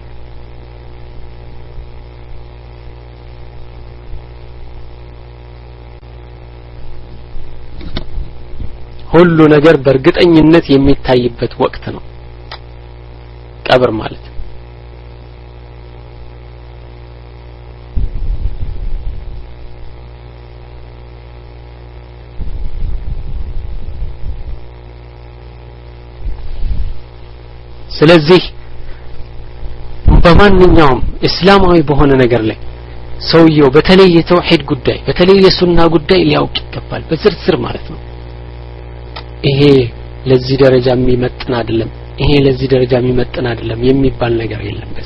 ሁሉ ነገር በእርግጠኝነት የሚታይበት ወቅት ነው ቀብር ማለት ስለዚህ በማንኛውም እስላማዊ በሆነ ነገር ላይ ሰውየው በተለይ የተውሂድ ጉዳይ በተለይ የሱና ጉዳይ ሊያውቅ ይገባል በዝርዝር ማለት ነው ይሄ ለዚህ ደረጃ የሚመጥን አይደለም ይሄ ለዚህ ደረጃ የሚመጥን አይደለም የሚባል ነገር የለም በስ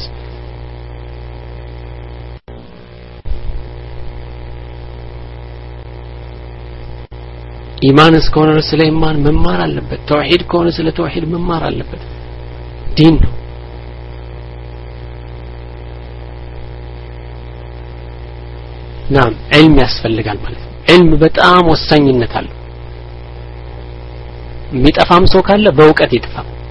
ኢማን እስከሆነ ስለ ኢማን መማር አለበት ተውሂድ ከሆነ ስለ ተውሂድ መማር አለበት ዲን ነው ናም علم ያስፈልጋል ማለት ነው علم በጣም ወሳኝነት አለው የሚጠፋም ሰው ካለ በእውቀት ይጥፋ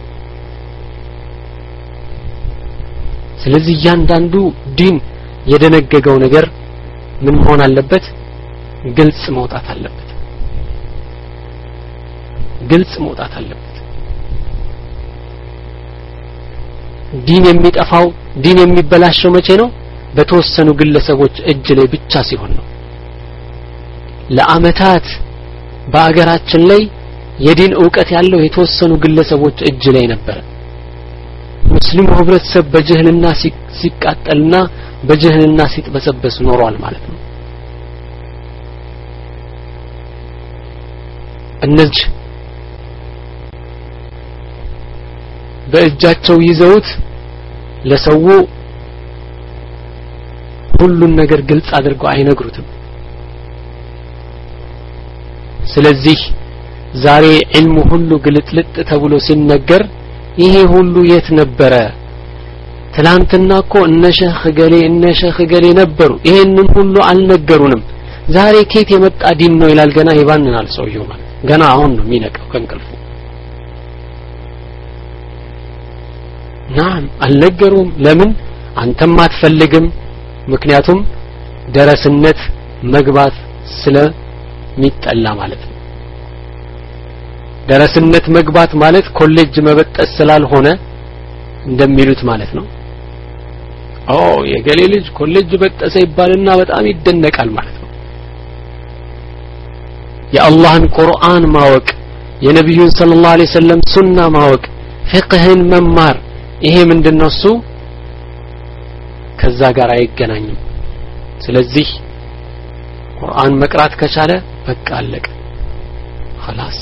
ስለዚህ እያንዳንዱ ዲን የደነገገው ነገር ምን መሆን አለበት ግልጽ መውጣት አለበት ግልጽ መውጣት አለበት ዲን የሚጠፋው ዲን የሚበላሸው መቼ ነው በተወሰኑ ግለሰቦች እጅ ላይ ብቻ ሲሆን ነው ለአመታት በአገራችን ላይ የዲን ዕውቀት ያለው የተወሰኑ ግለሰቦች እጅ ላይ ነበር ሙስሊሙ ህብረተሰብ በጀህልና ሲቃጠልና በጀህልና ሲጥበሰበስ ኖሯል ማለት ነው እነዚህ በእጃቸው ይዘውት ለሰው ሁሉን ነገር ግልጽ አድርገው አይነግሩትም ስለዚህ ዛሬ علم ሁሉ ግልጥልጥ ተብሎ ሲነገር ይሄ ሁሉ የት ነበረ ትላንትና እኮ እነ ሸህ ገሌ እነ ሸህ ገሌ ነበሩ ይሄንን ሁሉ አልነገሩንም ዛሬ ከየት የመጣ ዲን ነው ይላል ገና ይባንናል ሰውየው ማለት ገና አሁን ነው የሚነቀው ከንቅልፉ ናም አልነገሩም ለምን አንተም አትፈልግም ምክንያቱም ደረስነት መግባት ስለሚጠላ ማለት ነው ደረስነት መግባት ማለት ኮሌጅ መበጠስ ስላልሆነ እንደሚሉት ማለት ነው ኦ የገሌ ልጅ ኮሌጅ በጠሰ ይባልና በጣም ይደነቃል ማለት ነው የአላህን ቁርአን ማወቅ የነብዩን ሰለላሁ ዐለይሂ ወሰለም ሱና ማወቅ ፍቅህን መማር ይሄ ምንድነው እሱ ከዛ ጋር አይገናኝም ስለዚህ ቁርአን መቅራት ከቻለ በቃ አለቀ خلاص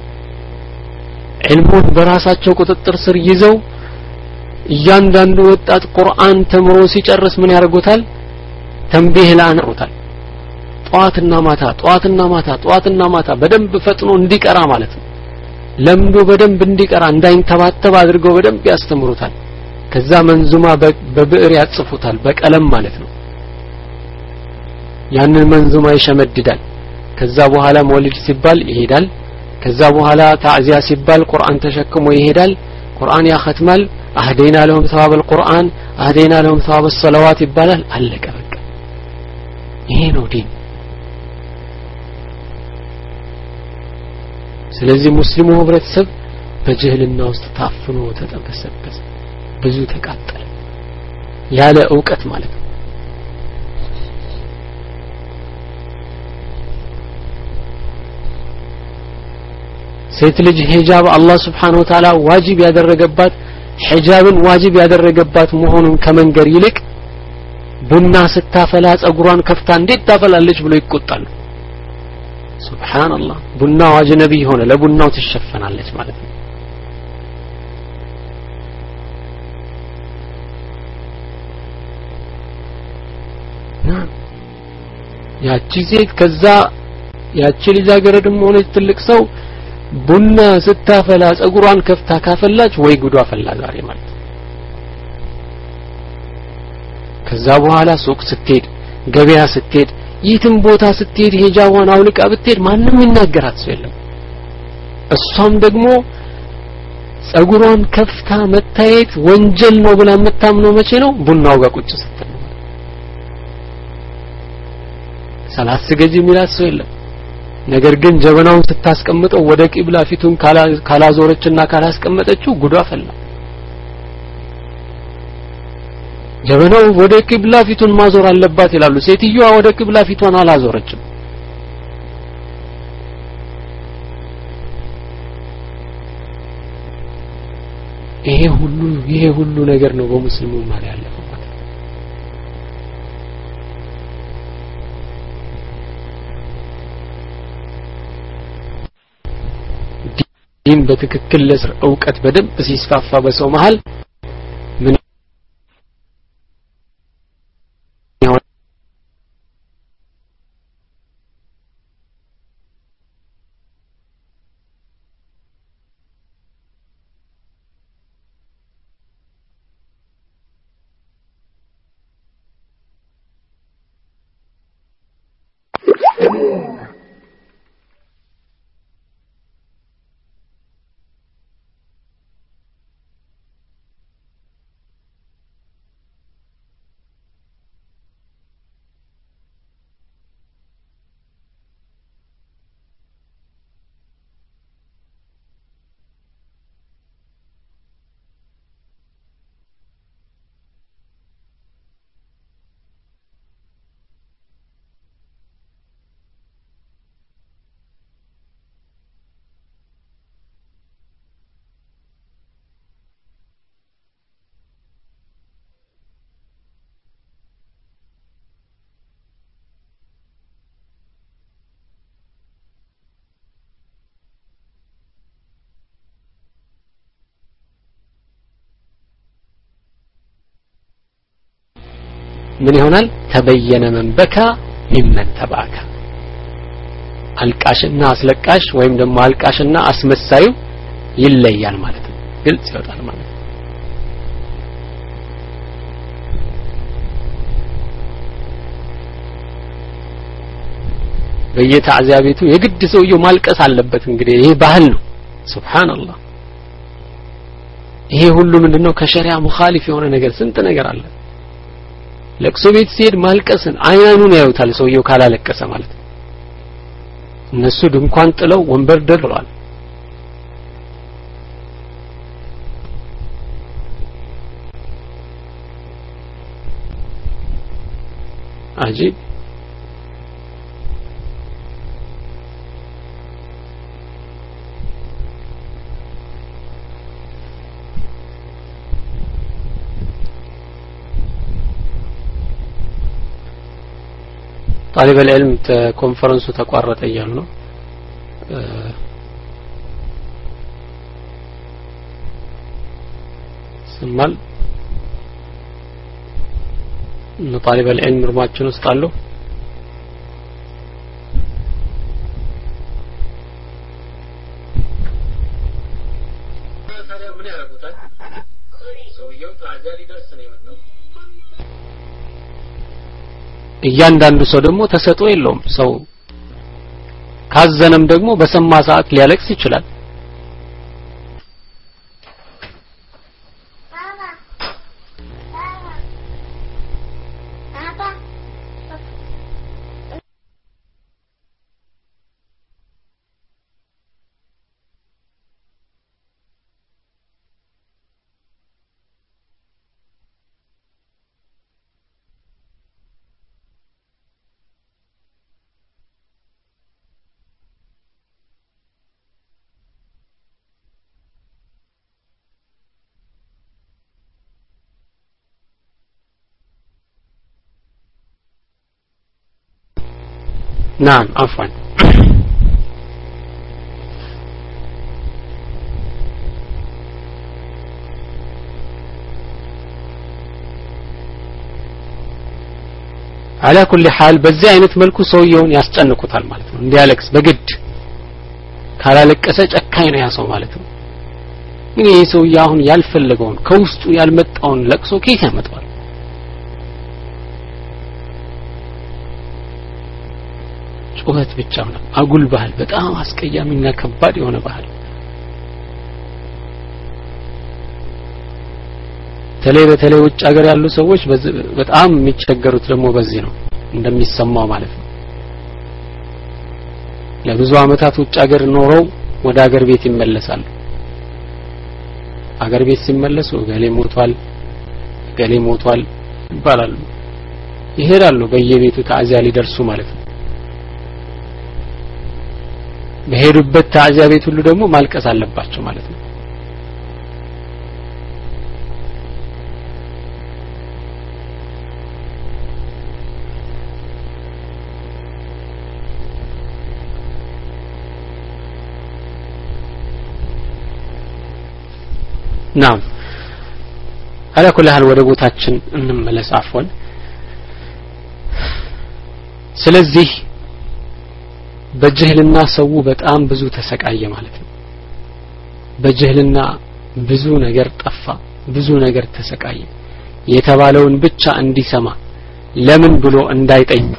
علمون በራሳቸው ቁጥጥር ስር ይዘው እያንዳንዱ ወጣት ቁርአን ተምሮ ሲጨርስ ምን ያደርጉታል ተንቢህ ላነውታል ጧትና ማታ ጧትና ማታ ጧትና ማታ በደንብ ፈጥኖ እንዲቀራ ማለት ነው ለምዶ በደንብ እንዲቀራ እንዳይንተባተብ አድርገው በደንብ ያስተምሩታል ከዛ መንዙማ በብዕር ያጽፉታል በቀለም ማለት ነው ያንን መንዙማ ይሸመድዳል ከዛ በኋላ መውሊድ ሲባል ይሄዳል ከዛ በኋላ ታዕዚያ ሲባል ቁርአን ተሸክሞ ይሄዳል ቁርአን ያختማል አህደይና ለሁም ثواب القرآن አህደይና ለሁም ثواب الصلوات ይባላል አለቀ በቃ ይሄ ነው ዲን ስለዚህ ሙስሊሙ ህብረተሰብ በጅህልና ውስጥ ታፍኖ ተጠበሰበሰ ብዙ ተቃጠለ ያለ ዕውቀት ማለት ነው ሴት ልጅ ሂጃብ አላህ Subhanahu Wa Ta'ala ዋጅብ ያደረገባት ሂጃብን ዋጅብ ያደረገባት መሆኑን ከመንገር ይልቅ ቡና ስታፈላ ጸጉሯን ከፍታ እንዴት ታፈላለች ብሎ ይቆጣሉ ሱብሃንአላህ ቡና አጅነቢ ሆነ ለቡናው ትሸፈናለች ማለት ነው ያቺ ሴት ከዛ ያቺ ልጃገረድም ሆነች ትልቅ ሰው ቡና ስታፈላ ጸጉሯን ከፍታ ካፈላች ወይ ጉዷ ፈላ ዛሬ ማለት ከዛ በኋላ ሱቅ ስትሄድ ገበያ ስትሄድ የትም ቦታ ስትሄድ ሂጃቧን አውልቃ ብትሄድ ማንንም ይናገራት ሰው የለም እሷም ደግሞ ጸጉሯን ከፍታ መታየት ወንጀል ነው ብላ የምታምነው መቼ ነው ቡናው ጋር ቁጭ ስትል ነው ሰላት ስገጂ የሚላት ሰው የለም ነገር ግን ጀበናውን ስታስቀምጠው ወደ ቂብላ ፊቱን ካላዞረችና ካላስቀመጠችው ጉዷ ፈላ ጀበናው ወደ ቂብላ ፊቱን ማዞር አለባት ይላሉ ሴትዮዋ ወደ ቂብላ ፊቷን አላዞረችም ይሄ ሁሉ ይሄ ሁሉ ነገር ነው በሙስሊሙ ማለት ያለው ዲን በትክክል ለስር ዕውቀት በደንብ ሲስፋፋ በሰው መሃል ምን ምን ይሆናል ተበየነ መንበካ ሚመን ተባካ አልቃሽና አስለቃሽ ወይም ደግሞ አልቃሽና አስመሳዩ ይለያል ማለት ነው ግልጽ ይወጣል ማለት ነው በየታዕዚያ ቤቱ የግድ ሰውየው ማልቀስ አለበት እንግዲህ ይሄ ባህል ነው ሱብሃንአላህ ይሄ ሁሉ ምንድነው ከሸሪዓ ሙኻሊፍ የሆነ ነገር ስንት ነገር አለ ለቅሶ ቤት ሲሄድ ማልቀስን አይኑን ያዩታል ሰውየው ካላለቀሰ ማለት ነው እነሱ ድንኳን ጥለው ወንበር ደርድረዋል አጂብ طالب العلم ኮንፈረንሱ ተቋረጠ እያሉ ነው ስማል ነው طالب العلم ሩማችን ውስጥ አሉ ታዲያ ምን ያደርጉታል ሰውየው ታዲያ ሊደርስ ነው የመጣው እያንዳንዱ ሰው ደግሞ ተሰጥቶ የለውም ሰው ካዘነም ደግሞ በሰማ ሰዓት ሊያለቅስ ይችላል نعم عفوا على كل حال በዚህ አይነት መልኩ ሰውየውን ያስጨንቁታል ማለት ነው እንዲያለቅስ በግድ ካላለቀሰ ጨካኝ ነው ያ ሰው ማለት ነው ግን ይሄ ሰውዬ አሁን ያልፈለገውን ከውስጡ ያልመጣውን ለቅሶ ከየት ያመጣዋል ጩኸት ብቻ ነው አጉል ባህል በጣም አስቀያሚና ከባድ የሆነ ባህል ተለይ በተለይ ውጭ ሀገር ያሉ ሰዎች በጣም የሚቸገሩት ደግሞ በዚህ ነው እንደሚሰማው ማለት ነው ለብዙ አመታት ውጭ ሀገር ኖረው ወደ ሀገር ቤት ይመለሳሉ ሀገር ቤት ሲመለሱ ገሌ ሞቷል ገሌ ሞቷል ይባላሉ ይሄዳሉ በየቤቱ ታዚያ ሊደርሱ ማለት ነው በሄዱበት ታዚያ ቤት ሁሉ ደግሞ ማልቀስ አለባቸው ማለት ነው نعم على كل حال ወደ ቦታችን እንመለስ አፍወን ስለዚህ በጅህልና ሰው በጣም ብዙ ተሰቃየ ማለት ነው በጅህልና ብዙ ነገር ጠፋ ብዙ ነገር ተሰቃየ የተባለውን ብቻ እንዲሰማ ለምን ብሎ እንዳይጠይቅ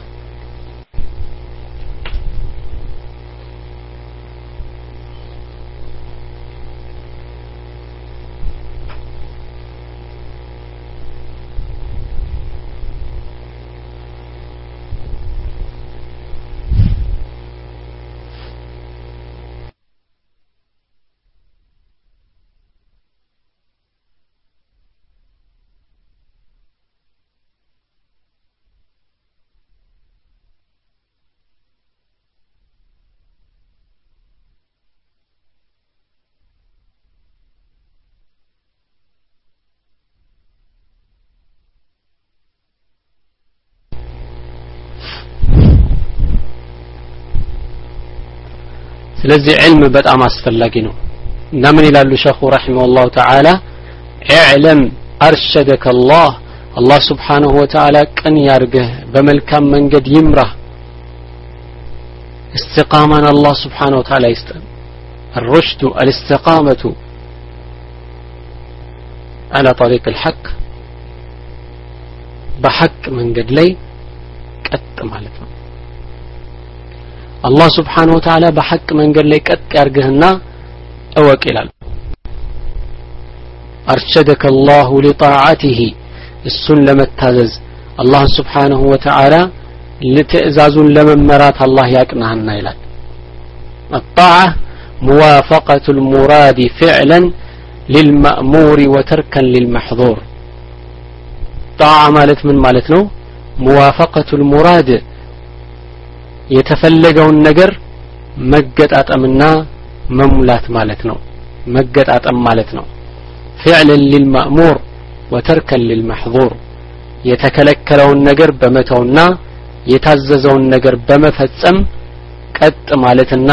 ስለዚህ علم በጣም አስፈላጊ ነው እና ምን ይላሉ ሸኹ ረሂመሁላህ ተዓላ اعلم ارشدك الله الله سبحانه وتعالى ቀን ያርገህ በመልካም መንገድ ይምራህ استقامة الله سبحانه وتعالى يستقيم الرشد الاستقامة على طريق الحق بحق መንገድ ላይ ቀጥ ማለት ነው الله سبحانه وتعالى بحق መንገድ ላይ ቀጥ ያርገህና እወቅ ይላል أرشدك الله لطاعته السن لمتازز الله سبحانه وتعالى لتأزازون لممرات الله يقنعنا ይላል الطاعة موافقة المراد فعلا للمأمور وتركا للمحظور طاعة ማለት ምን ማለት ነው موافقة المراد የተፈለገውን ነገር መገጣጠምና መሙላት ማለት ነው መገጣጠም ማለት ነው فعلا للمأمور وتركا للمحظور የተከለከለውን ነገር በመተውና የታዘዘውን ነገር በመፈጸም ቀጥ ማለትና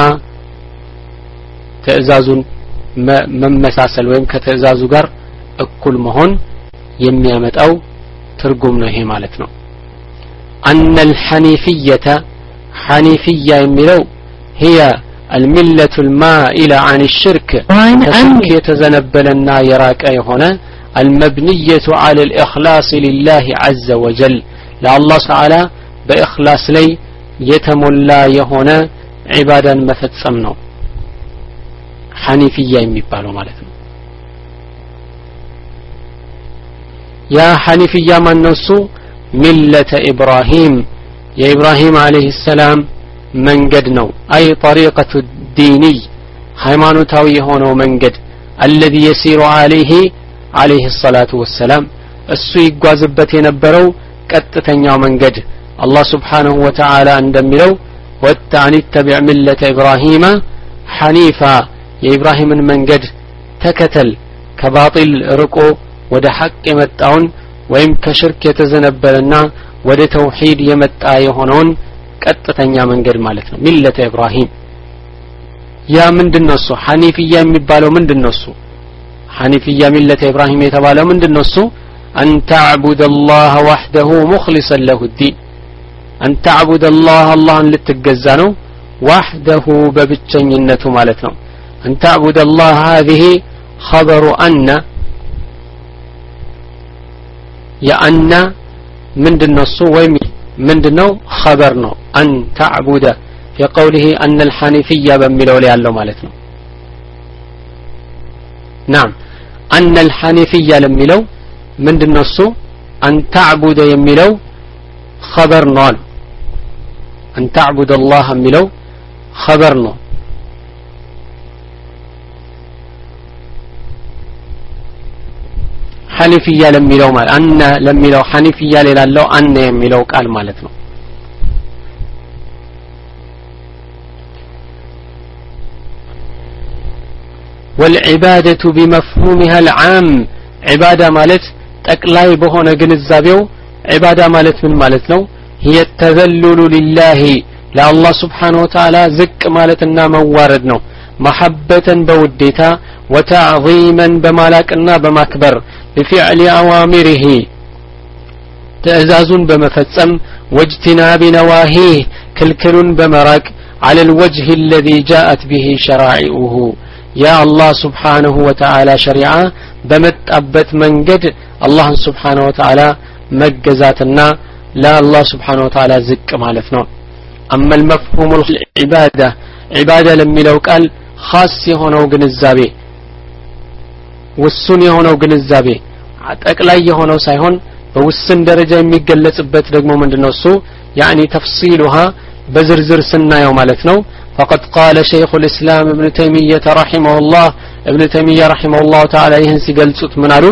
ትእዛዙን መመሳሰል ወይም ከትእዛዙ ጋር እኩል መሆን የሚያመጣው ትርጉም ነው ይሄ ማለት ነው أن الحنيفية حنيفية የሚለው هي الملة المائلة عن الشرك كشرك يتزنبلنا يراك يهنا المبنية على الإخلاص لله عز وجل لا الله تعالى بإخلاص لي يتملا يهنا عبادا مفتسمنا حنيفية يميبالو مالتنا يا حنيفية من نسو ملة إبراهيم يا إبراهيم عليه السلام من قدنو أي طريقة الديني هيمانوتاوي هونو من قد الذي يسير عليه عليه الصلاة والسلام السوي قوازبت ينبرو كتتنيا من قد الله سبحانه وتعالى عندما واتعني اتبع ملة إبراهيم حنيفا يا إبراهيم من قد تكتل كباطل رقو ود حق يمتعون ويم كشرك يتزنبلنا ود توحيد يمتع يهونون ቀጥተኛ መንገድ ማለት ነው ሚለተ ኢብራሂም ያ ምንድነው እሱ ሐኒፊያ የሚባለው ምንድነው እሱ ሐኒፊያ ሚለተ ኢብራሂም የተባለው ምንድነው እሱ أن تعبد الله وحده مخلصا له الدين أن تعبد الله الله ልትገዛ ነው وحده በብቸኝነቱ ማለት ነው أن تعبد الله هذه خبر أن يا أن ምንድነው እሱ ወይም ምንድነው خبر ነው أن تعبد في قوله أن الحنيفية بميلو لي ያለው ማለት ነው نعم أن الحنيفية لميلو ምንድነው እሱ أن تعبد የሚለው خبر ነው أن تعبد الله የሚለው خبر ነው حنيفية لميلو ማለት أن لميلو حنيفية ሌላለው أن የሚለው ቃል ማለት ነው والعبادة بمفهومها العام عبادة ማለት ጠቅላይ በሆነ ግንዛቤው عبادة ማለት ምን ማለት ነው هي التذلل لله لله سبحانه وتعالى ዝቅ ማለትና መዋረድ ነው محبة بوديتا وتعظيما بملاكنا بمكبر بفعل أوامره تأزازون بمفتصم واجتناب نواهيه كلكل بمراك على الوجه الذي جاءت به شرائعه يا الله سبحانه وتعالى شريعة بمتأبت منقد الله سبحانه وتعالى مجزاتنا لا الله سبحانه وتعالى زك مالتنا أما المفهوم العبادة عبادة لم لو قال خاص هنا وجنزابي والسن هنا وجنزابي أقلي هنا سايهون በውስን ደረጃ የሚገለጽበት ደግሞ ምንድነው እሱ يعني تفصيلها بزرزر سنايو ማለት ነው فقد قال شيخ الإسلام ابن تيمية رحمه الله ابن تيمية رحمه الله تعالى ይህን ሲገልጹት ምን አሉ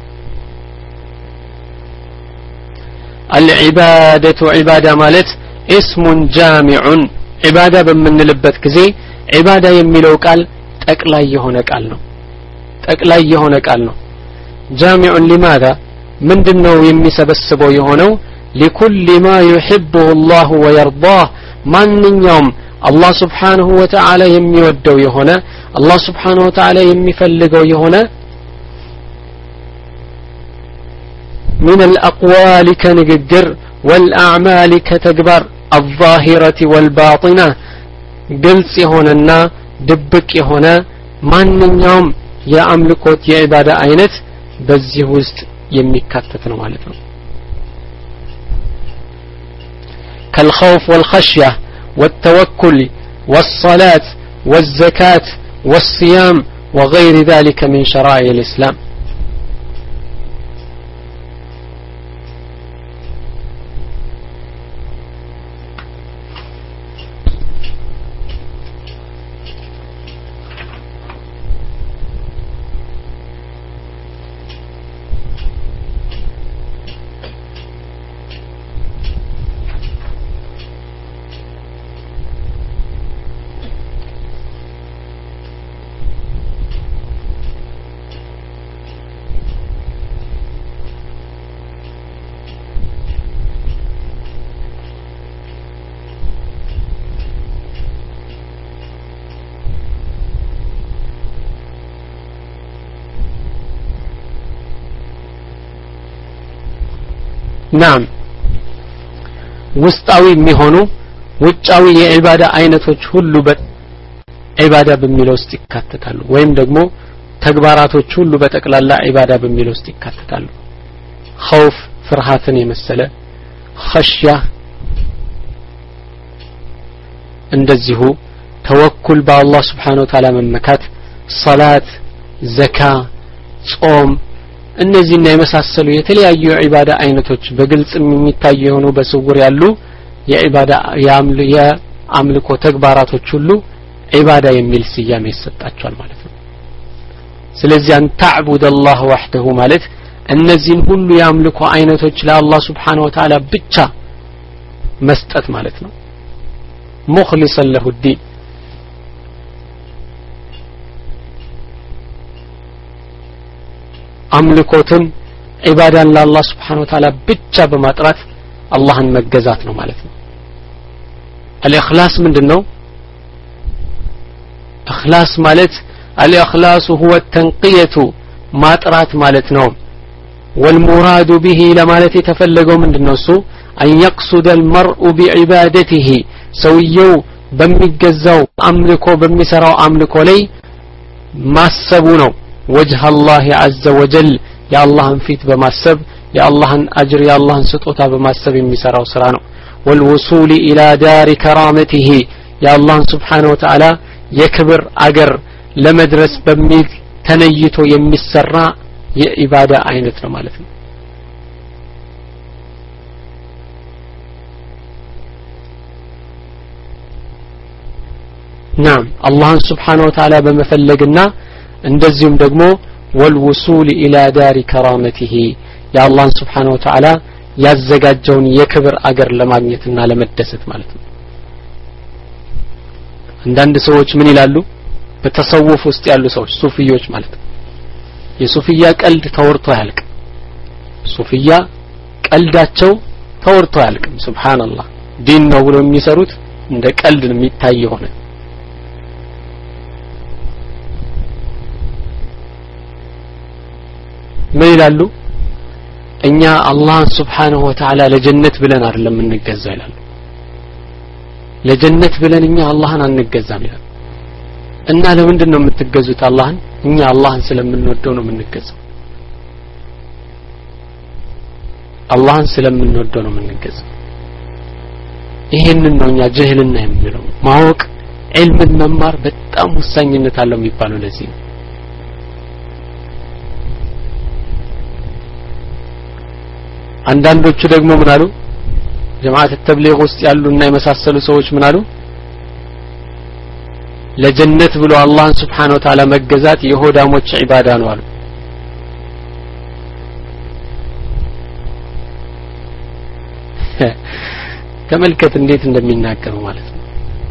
العبادة عبادة ማለት اسم جامع عبادة በምንልበት ጊዜ عبادة የሚለው ቃል ጠቅላይ የሆነ ቃል ነው ጠቅላይ የሆነ ቃል ነው جامع لماذا ምንድነው የሚሰበስበው የሆነው لكل ما يحبه الله ويرضاه ማንኛውም الله سبحانه وتعالى የሚወደው የሆነ الله سبحانه وتعالى የሚፈልገው የሆነ من الأقوال كنجر والأعمال كتكبر الظاهرة والباطنة قلت هنا دبك هنا ማንኛውም የአምልኮት የዒባዳ አይነት በዚህ ውስጥ የሚካተት ነው ማለት ነው كالخوف والخشية والتوكل والصلاة والزكاة والصيام وغير ذلك من شرائع الإسلام نعم ውስጣዊ የሚሆኑ ውጫዊ የዒባዳ አይነቶች ሁሉ ዒባዳ በሚለው ውስጥ ይካተታሉ ወይም ደግሞ ተግባራቶች ሁሉ በጠቅላላ ዒባዳ በሚለው ውስጥ ይካተታሉ ኸውፍ ፍርሃትን የመሰለ ኸሽያ እንደዚሁ ተወኩል በአላህ Subhanahu Wa Ta'ala መመካት ሶላት ዘካ ጾም እነዚህና የመሳሰሉ የተለያዩ ዒባዳ አይነቶች በግልጽ የሚታዩ የሆኑ በስውር ያሉ የዒባዳ የአምልኮ ተግባራቶች ሁሉ ዒባዳ የሚል ስያሜ ይሰጣቸዋል ማለት ነው ስለዚህ አን ተዕቡድ አላህ ወህደሁ ማለት እነዚህን ሁሉ የአምልኮ አይነቶች ለአላህ Subhanahu Wa Ta'ala ብቻ መስጠት ማለት ነው ሙኽሊሰን ለሁ ዲን አምልኮትን ዒባዳን ለአላህ Subhanahu Wa Ta'ala ብቻ በማጥራት አላህን መገዛት ነው ማለት ነው الإخلاص ምንድነው إخلاص ማለት الإخلاص هو التنقية ማጥራት ማለት ነው والمراد به ለማለት የተፈለገው ምንድነው እሱ أن يقصد المرء بعبادته ሰውየው በሚገዛው አምልኮ በሚሰራው አምልኮ ላይ ማሰቡ ነው وجه الله عز وجل يا الله فيت بماسب يا الله أجر يا الله سطوتا بماسب የሚሰራው ስራ ነው والوصول إلى دار كرامته يا الله سبحانه وتعالى يكبر أجر لمدرس بميل تنيتو የሚሰራ የኢባዳ አይነት ነው ማለት ነው نعم الله سبحانه وتعالى በመፈለግና እንደዚሁም ደግሞ والوصول إلى دار كرامته يا الله سبحانه وتعالى ያዘጋጀውን የክብር አገር ለማግኘትና ለመደሰት ማለት ነው አንዳንድ ሰዎች ምን ይላሉ በተሰውፍ ውስጥ ያሉ ሰዎች ሱፊዮች ማለት ነው የሱፊያ ቀልድ ተወርቶ ያልቅ ሱፊያ ቀልዳቸው ተወርቶ ያልቅም ሱብሃንአላህ ዲን ነው ብሎ የሚሰሩት እንደ ቀልድ ነው የሚታይ ሆነ ምን ይላሉ እኛ አላህ Subhanahu Wa Ta'ala ለጀነት ብለን አይደለም እንገዛ ይላሉ ለጀነት ብለን እኛ አላህን አንገዛም ይላሉ እና ለምንድን ነው የምትገዙት አላህን እኛ አላህን ስለምንወደው ነው የምንገዛው አላህን ስለምንወደው ነው የምንገዛው ይሄንን ነው እኛ ጀህልና የምንለው ማወቅ ዒልምን መማር በጣም ወሳኝነት አለው የሚባለው ለዚህ ነው አንዳንዶቹ ደግሞ ምን አሉ ጀማዓት ተብሊግ ውስጥ ያሉና የመሳሰሉ ሰዎች ምን አሉ ለጀነት ብሎ አላህን Subhanahu Wa Ta'ala መገዛት የሆዳሞች ዒባዳ ነው አሉ ተመልከት እንዴት እንደሚናገሩ ማለት ነው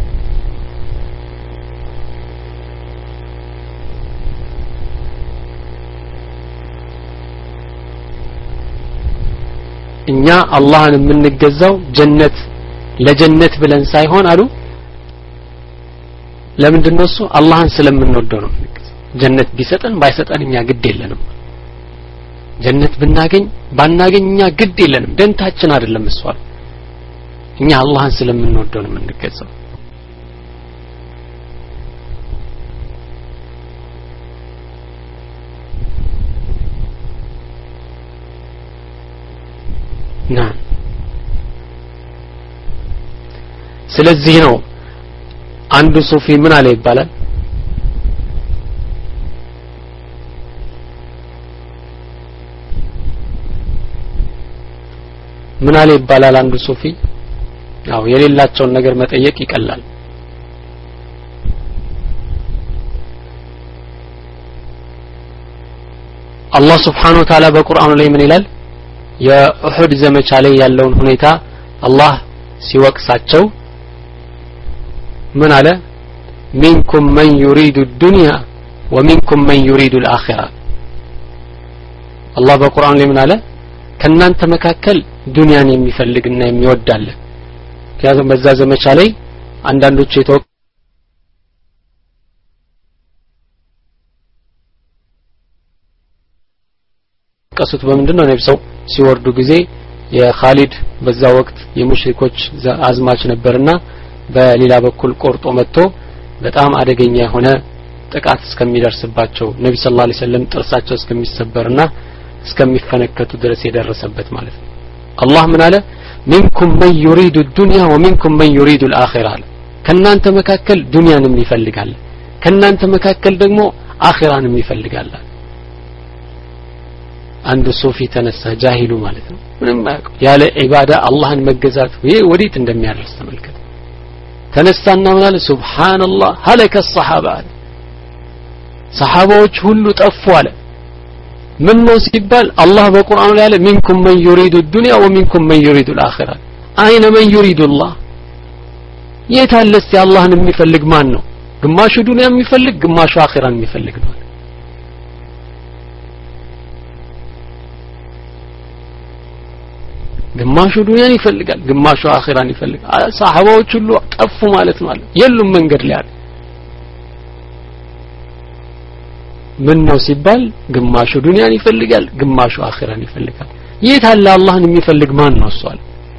እኛ አላህን የምንገዛው ጀነት ለጀነት ብለን ሳይሆን አሉ ለምንድነው እሱ አላህን ስለምንወደው ነው ጀነት ቢሰጠን ባይሰጠን እኛ ግድ የለንም ጀነት ብናገኝ ባናገኝ እኛ ግድ የለንም ደንታችን አይደለም እሱ አሉ እኛ አላህን ስለምንወደው ነው የምንገዛው نعم ስለዚህ ነው አንዱ ሱፊ ምን አለ ይባላል ምን አለ ይባላል አንዱ ሱፊ ያው የሌላቸውን ነገር መጠየቅ ይቀላል አላህ Subhanahu Wa Ta'ala በቁርአኑ ላይ ምን ይላል የኡሁድ ዘመቻ ላይ ያለውን ሁኔታ አላህ ሲወቅሳቸው ምን አለ منكم من يريد الدنيا ومنكم من يريد الآخرة الله በቁርአኑ ላይ ምን አለ ከናንተ መካከል ዱንያን የሚፈልግና የሚወድ አለ ያዘው በዛ ዘመቻ ላይ አንዳንዶች የተወቀሱት በምንድነው ነብዩ ሰው ሲወርዱ ጊዜ የኻሊድ በዛ ወቅት የሙሽሪኮች አዝማች ነበርና በሌላ በኩል ቆርጦ መጥቶ በጣም አደገኛ የሆነ ጥቃት እስከሚደርስባቸው ነብዩ ሰለላሁ ዐለይሂ ወሰለም ጥርሳቸው እስከሚሰበርና እስከሚፈነከቱ ድረስ የደረሰበት ማለት ነው። አላህ ምን አለ? ሚንኩም መን يريد الدنيا ومنكم من يريد الآخرة ከናንተ መካከል ዱንያንም ይፈልጋል ከናንተ መካከል ደግሞ አኺራንም ይፈልጋል። አንድ ሱፊ ተነሳ ጃሂሉ ማለት ነው ምንም ያለ ኢባዳ አላህን መገዛት ወይ ወዲት እንደሚያደርስ ተመልከተ። ተነሳና ምን አለ? ሱብሃንአላህ هلك الصحابه ሰሃባዎች ሁሉ ጠፉ አለ። ምን ነው ሲባል አላህ በቁርአኑ ላይ አለ ሚንኩም መን يريد الدنيا ومنكم من يريد الآخرة አይነ من يريد الله የታለስ ያላህን የሚፈልግ ማን ነው? ግማሹ ዱንያ የሚፈልግ ግማሹ አኺራን የሚፈልግ ነው። ግማሹ ዱንያን ይፈልጋል ግማሹ አኺራን ይፈልጋል። ሰሃባዎች ሁሉ ጠፉ ማለት ነው አለ የሉም መንገድ ላይ አለ። ምን ነው ሲባል ግማሹ ዱንያን ይፈልጋል ግማሹ አኺራን ይፈልጋል። የታለ አላህን የሚፈልግ ማን ነው? እሱ አለ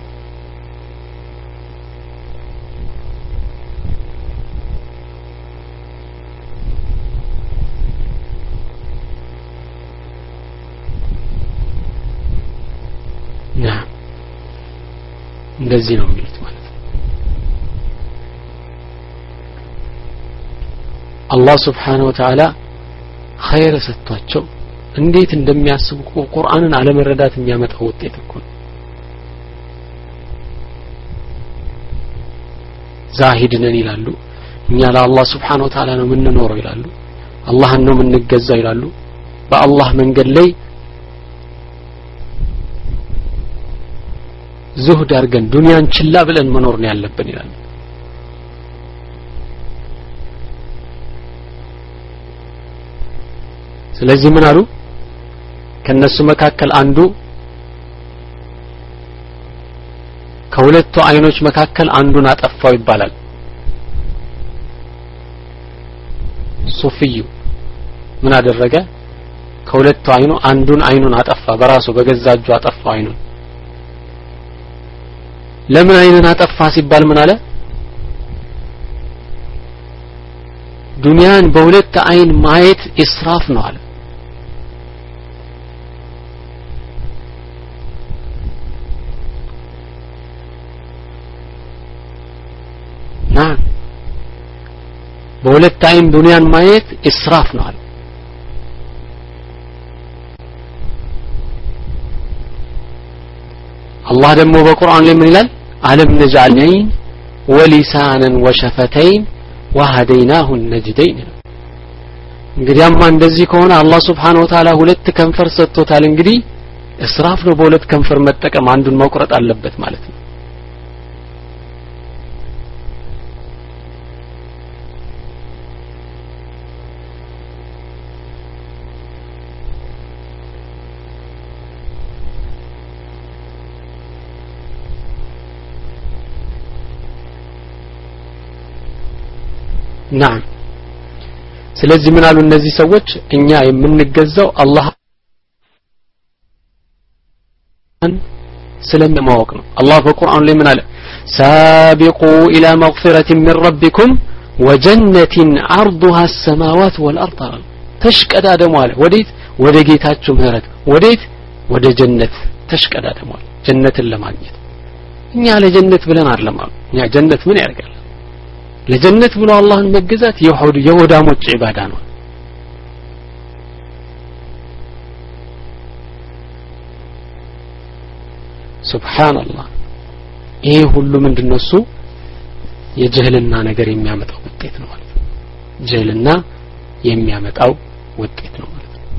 ና እንደዚህ ነው የሚሉት ማለት ነው። አላህ Subhanahu Wa Ta'ala ኸይር ሰጥቷቸው እንዴት እንደሚያስቡ ቁርአንን አለመረዳት የሚያመጣው ውጤት እኮ ነው። ዛሂድ ነን ይላሉ እኛ ለአላህ Subhanahu Wa Ta'ala ነው የምንኖረው ይላሉ አላህን ነው የምንገዛው ይላሉ በአላህ መንገድ ላይ ዙህድ አርገን ዱንያን ችላ ብለን መኖር ነው ያለብን ይላል። ስለዚህ ምን አሉ? ከነሱ መካከል አንዱ ከሁለቱ አይኖች መካከል አንዱን አጠፋው ይባላል። ሱፊዩ ምን አደረገ? ከሁለቱ አይኑ አንዱን አይኑን አጠፋ በራሱ በገዛጁ አጠፋ አይኑን። ለምን አይኑን አጠፋ ሲባል ምን አለ? ዱንያን በሁለት አይን ማየት ኢስራፍ ነው አለ። ና በሁለት አይን ዱንያን ማየት ኢስራፍ ነው አለ። አላህ ደግሞ በቁርአን ላይ ምን ይላል? አለም ነጃል አይን ወሊሳናን ወሸፈተይን ወሃደይናሁ النجدين። እንግዲያማ እንደዚህ ከሆነ አላህ Subhanahu Wa Ta'ala ሁለት ከንፈር ሰጥቶታል። እንግዲህ እስራፍ ነው በሁለት ከንፈር መጠቀም አንዱን መቁረጥ አለበት ማለት ነው። نعم ስለዚህ ምን አሉ እነዚህ ሰዎች እኛ የምንገዛው አላህ ስለማወቅ ነው። አላህ በቁርአን ላይ ምን አለ? سابقوا الى مغفرة من ربكم وجنة عرضها السماوات والارض ተሽቀዳደሙ አለ። ወዴት? ወደ ጌታችሁ ምህረት ወዴት? ወደ ጀነት ተሽቀዳደሙ አለ። ጀነትን ለማግኘት እኛ ለጀነት ብለን አይደለም አሉ። እኛ ጀነት ምን ያደርጋል? ለጀነት ብሎ አላህን መገዛት የሁድ የሁዳሞች ኢባዳ ነው። ሱብሃንአላህ ይሄ ሁሉ ምንድነው? እሱ የጅህልና ነገር የሚያመጣው ውጤት ነው ማለት ነው። ጅህልና የሚያመጣው ውጤት ነው ማለት ነው።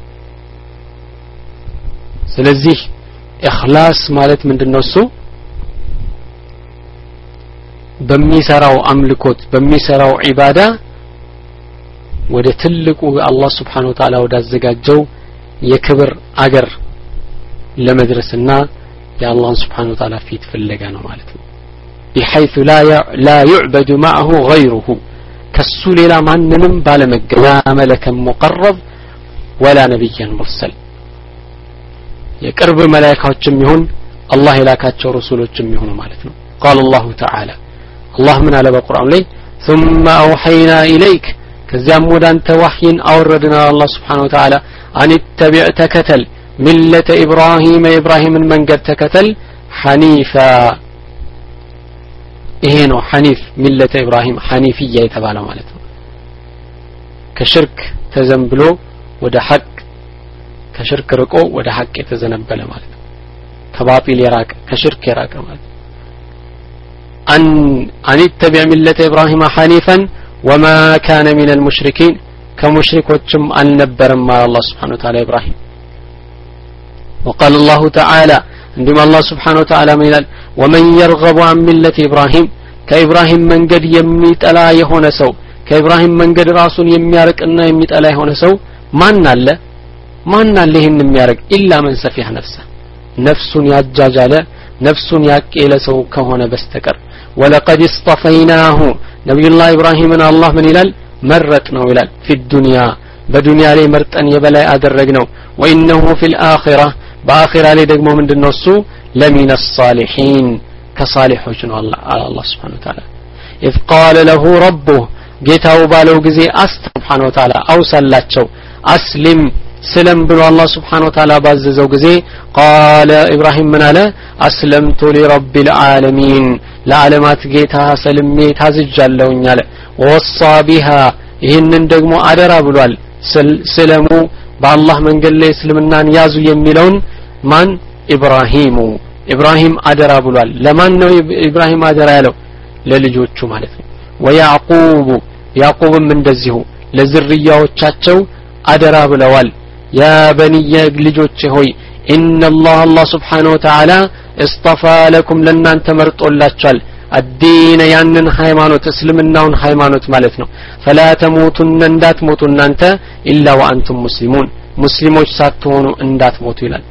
ስለዚህ ኢኽላስ ማለት ምንድነው? እሱ በሚሰራው አምልኮት በሚሰራው ዒባዳ ወደ ትልቁ አላህ Subhanahu Wa Ta'ala ወዳዘጋጀው የክብር አገር ለመድረስና የአላህን Subhanahu Wa Ta'ala ፊት ፍለጋ ነው ማለት ነው። بحيث لا لا يعبد معه غيره ከሱ ሌላ ማንንም ባለመገዛ መለከ ሙቀረብ ወላ ነብይን ሙርሰል የቅርብ መላእክቶችም ይሁን አላህ የላካቸው ረሱሎችም ይሁን ማለት ነው። قال الله تعالى الله من على القرآن لي ثم أوحينا إليك كزام ودانت وحي أوردنا الله سبحانه وتعالى أن اتبع تكتل ملة إبراهيم إبراهيم من قد تكتل حنيفا إهنو حنيف ملة إبراهيم حنيفية يتبعنا مالته كشرك تزنبلو وده حق كشرك رقو وده حق يتزنبل مالته كباطل يراك كشرك يراك مالته أن أن اتبع ملة إبراهيم حنيفا وما كان من المشركين كمشرك وجم النبر مع الله سبحانه وتعالى إبراهيم وقال الله تعالى عندما الله سبحانه وتعالى من ومن يرغب عن ملة إبراهيم كإبراهيم من قد يميت ألا يهون سو كإبراهيم من قد راسون يميارك أنه يميت ألا يهون سو ما نال ما نال لهن يميارك إلا من سفيح نفسه نفس يجاجال نفس يكيل سو كهون بستكر ولقد اصطفيناه نبي الله إبراهيم من الله من إلال مرتنا إلال في الدنيا بدنيا لي مرتن يبلا أدرجناه وإنه في الآخرة بآخرة لي دقمو من النصو لمن الصالحين كصالح وجنو الله على الله سبحانه وتعالى إذ قال له ربه جيته بالو جزي أست سبحانه وتعالى أوصل لاتشو أسلم سلم بلو الله سبحانه وتعالى باززو جزي قال إبراهيم من على أسلمت لرب العالمين لعلمات جيتها سلمي تازج اللون ياله ووصى بها ይህንን ደግሞ አደራ ብሏል ስለሙ በአላህ መንገድ ላይ እስልምናን ያዙ የሚለውን ማን ኢብራሂም ኢብራሂም አደራ ብሏል ለማን ነው ኢብራሂም አደራ ያለው ለልጆቹ ማለት ነው ወያዕቁብ ያዕቁብም እንደዚሁ ለዝርያዎቻቸው አደራ ብለዋል ያ በኒየ ልጆቼ ሆይ ኢነላህ አላህ Subhanahu Wa Ta'ala اصطفى لكم ለናንተ መርጦላችኋል الدين ያንን ሃይማኖት እስልምናውን ሃይማኖት ማለት ነው فلا تموتن እንዳትሞቱ እናንተ إلا وأنتم مسلمون ሙስሊሞች ሳትሆኑ እንዳትሞቱ ይላል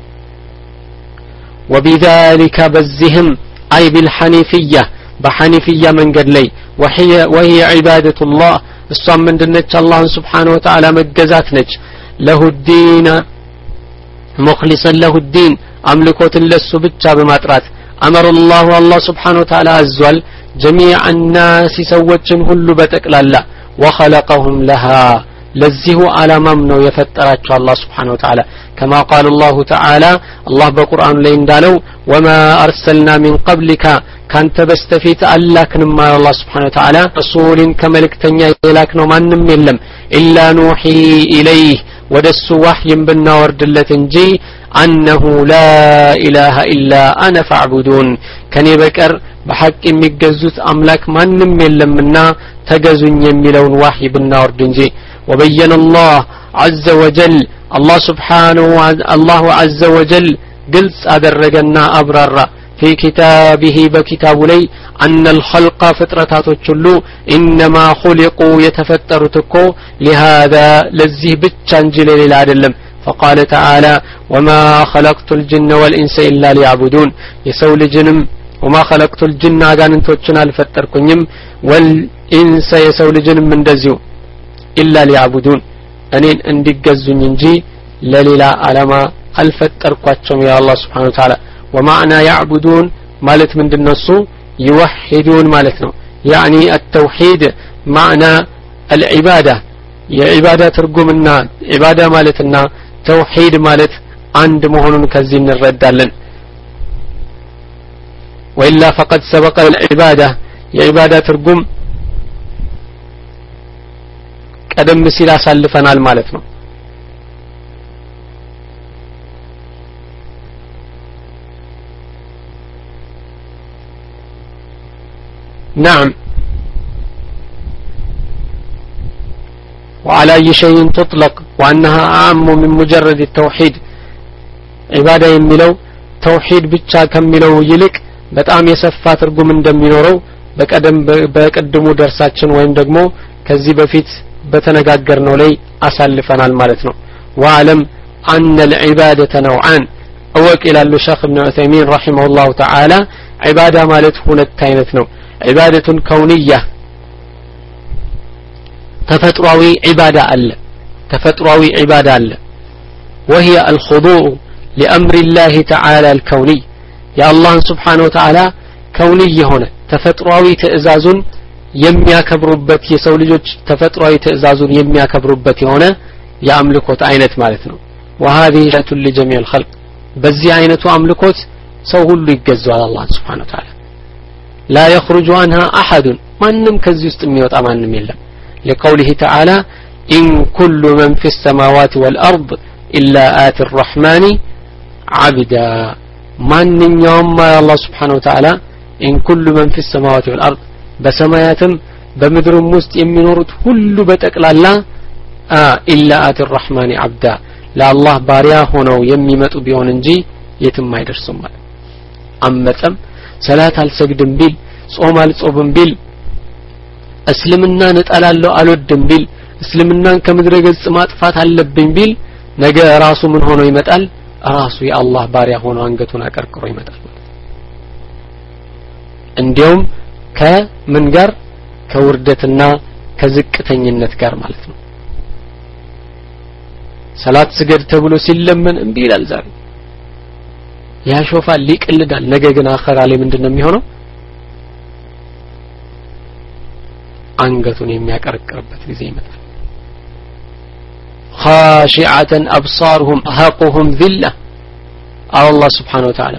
وبذلك بزهم أي بالحنيفية بحنيفية من قد لي وهي, وهي عبادة الله الصام من دنك الله سبحانه وتعالى مجزات نج له الدين مخلصا له الدين أملكوت لسو بتشا بماترات أمر الله الله سبحانه وتعالى أزوال جميع الناس سوتشن هلو بتقلال وخلقهم لها لزه على ممنو يفترات الله سبحانه وتعالى كما قال الله تعالى الله بقرآن لين دالو وما أرسلنا من قبلك كانت بستفيت ألاك نما الله سبحانه وتعالى رسول كملك تنيا إلاكنا من نميلم إلا نوحي إليه ودس وحي بنا وردلة جي أنه لا إله إلا أنا فاعبدون كان يبكر بحق مجزوت أملاك من نميلم منا تجزن يميلون وحي بنا وردنجي وبين الله عز وجل الله سبحانه الله عز وجل قلت أدرجنا أبرر في كتابه بكتاب لي أن الخلق فترتات كله إنما خلقوا يتفترتكو لهذا لزه بتشانجل للعدلم فقال تعالى وما خلقت الجن والإنس إلا ليعبدون يسول جنم وما خلقت الجن عن توتشنا الفتركنيم والإنس يسول جنم من دزيو إلا ليعبدون أنين اندق الزنجي لليلا علما الفتركواتشم يا الله سبحانه وتعالى ومعنى يعبدون مالت من النصو يوحدون مالتنا يعني التوحيد معنى العبادة يا عبادة ترجمنا عبادة مالتنا توحيد مالت عند مهون كزين الرد لن وإلا فقد سبق العبادة يا عبادة ترجم قدم مسيلا سالفنا المالتنا نعم وعلى أي شيء تطلق وأنها أعم من مجرد التوحيد عبادة يميلو توحيد بيتشا كميلو يلك بتأم يسفى ترقم من دم ينورو بقدم بقدمو درساتشن وين دقمو كذي بفيت بتنقاقرنو لي أسالفنا المالتنو وعلم أن العبادة نوعان أوك إلى الشيخ ابن عثيمين رحمه الله تعالى عبادة مالت هنا التاينتنو عبادة كونية تفتراوي عبادة ألا تفتراوي عبادة ألا وهي الخضوع لأمر الله تعالى الكوني يا الله سبحانه وتعالى كوني هنا تفتراوي تأزاز የሚያከብሩበት የሰው ልጆች ተፈጥሯዊ ትእዛዙን የሚያከብሩበት የሆነ የአምልኮት አይነት ማለት ነው وهذه شأن لجميع الخلق በዚህ አይነቱ አምልኮት ሰው ሁሉ ይገዛዋል አላህ Subhanahu Wa Ta'ala لا يخرج عنها احد ማንንም ከዚህ ውስጥ የሚወጣ ማንንም የለም لقوله تعالى إن كل من في السماوات والأرض إلا آتي الرحمن عبدا ማንኛውም አላህ Subhanahu Wa Ta'ala إن كل من في السماوات والأرض በሰማያትም በምድርም ውስጥ የሚኖሩት ሁሉ በጠቅላላ إلا آتي الرحمن عبدا ለአላህ ባሪያ ሆነው የሚመጡ ቢሆን እንጂ የትም አይደርሱም ማለት አመፀም ሰላት አልሰግድም ቢል ጾም አልጾምም ቢል እስልምናን እጠላለሁ አልወድም ቢል እስልምናን ከምድረ ገጽ ማጥፋት አለብኝ ቢል ነገ ራሱ ምን ሆኖ ይመጣል ራሱ የአላህ ባሪያ ሆኖ አንገቱን አቀርቅሮ ይመጣል እንዲያውም ከምን ጋር ከውርደትና ከዝቅተኝነት ጋር ማለት ነው ሰላት ስገድ ተብሎ ሲለመን እንቢ ይላል ዛሬ ያሾፋል ሊቅልዳል ነገ ግን አኸራ ላይ ምንድነው የሚሆነው አንገቱን የሚያቀረቅርበት ጊዜ ይመጣል خاشعة أبصارهم أهقهم ذلة الله سبحانه وتعالى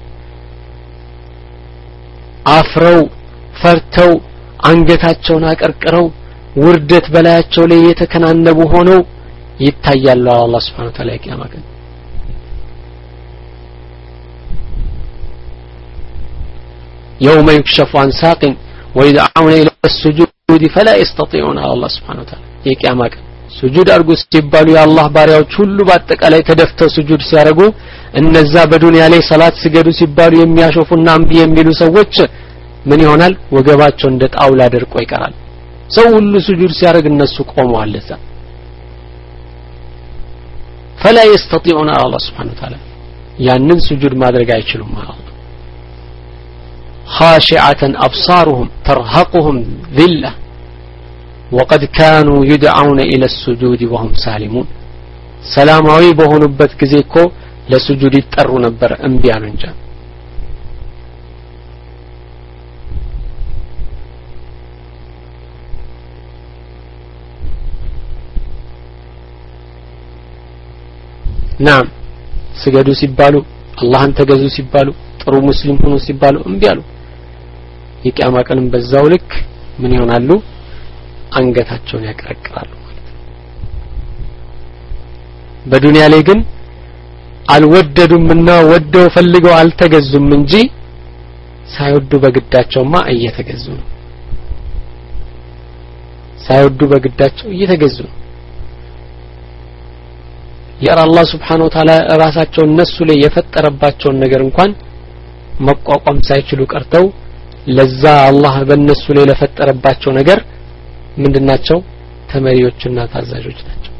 አፍረው ፈርተው አንገታቸውን አቀርቅረው ውርደት በላያቸው ላይ የተከናነቡ ሆነው ይታያሉ አላህ Subhanahu Wa Ta'ala የቂያማ ቀን يوم يكشف عن ساق ويدعون إلى السجود فلا يستطيعون الله سبحانه وتعالى የቂያማ ቀን سجود አርጉ ሲባሉ የአላህ ባሪያዎች ሁሉ በአጠቃላይ ተደፍተው سجود ሲያረጉ እነዛ በዱንያ ላይ ሰላት ሲገዱ ሲባሉ የሚያሾፉና አምቢ የሚሉ ሰዎች ምን ይሆናል ወገባቸው እንደ ጣውላ ደርቆ ይቀራል ሰው ሁሉ سجود ሲያረግ እነሱ ቆመዋል ለዛ فلا يستطيعون الله سبحانه وتعالى ያንን سجود ማድረግ አይችሉም ማለት خاشعة أبصارهم ترهقهم ذلة وقد كانوا يدعون إلى السجود وهم سالمون سلاماوي በሆኑበት ጊዜ እኮ ለስጁድ ይጠሩ ነበር እንቢ አሉ እንጂ ናም ስገዱ ሲባሉ አላህን ተገዙ ሲባሉ ጥሩ ሙስሊም ሆኖ ሲባሉ እንቢ አሉ የቂያማ ቀንም በዛው ልክ ምን ይሆናሉ አንገታቸውን ያቀረቅራሉ ማለት ነው በዱንያ ላይ ግን አልወደዱምና ወደው ፈልገው አልተገዙም እንጂ ሳይወዱ በግዳቸውማ እየተገዙ ነው ሳይወዱ በግዳቸው እየተገዙ ነው ያራ አላህ Subhanahu Wa Ta'ala ራሳቸው እነሱ ላይ የፈጠረባቸው ነገር እንኳን መቋቋም ሳይችሉ ቀርተው ለዛ አላህ በእነሱ ላይ ለፈጠረባቸው ነገር ምንድናቸው ተመሪዎችና ታዛዦች ናቸው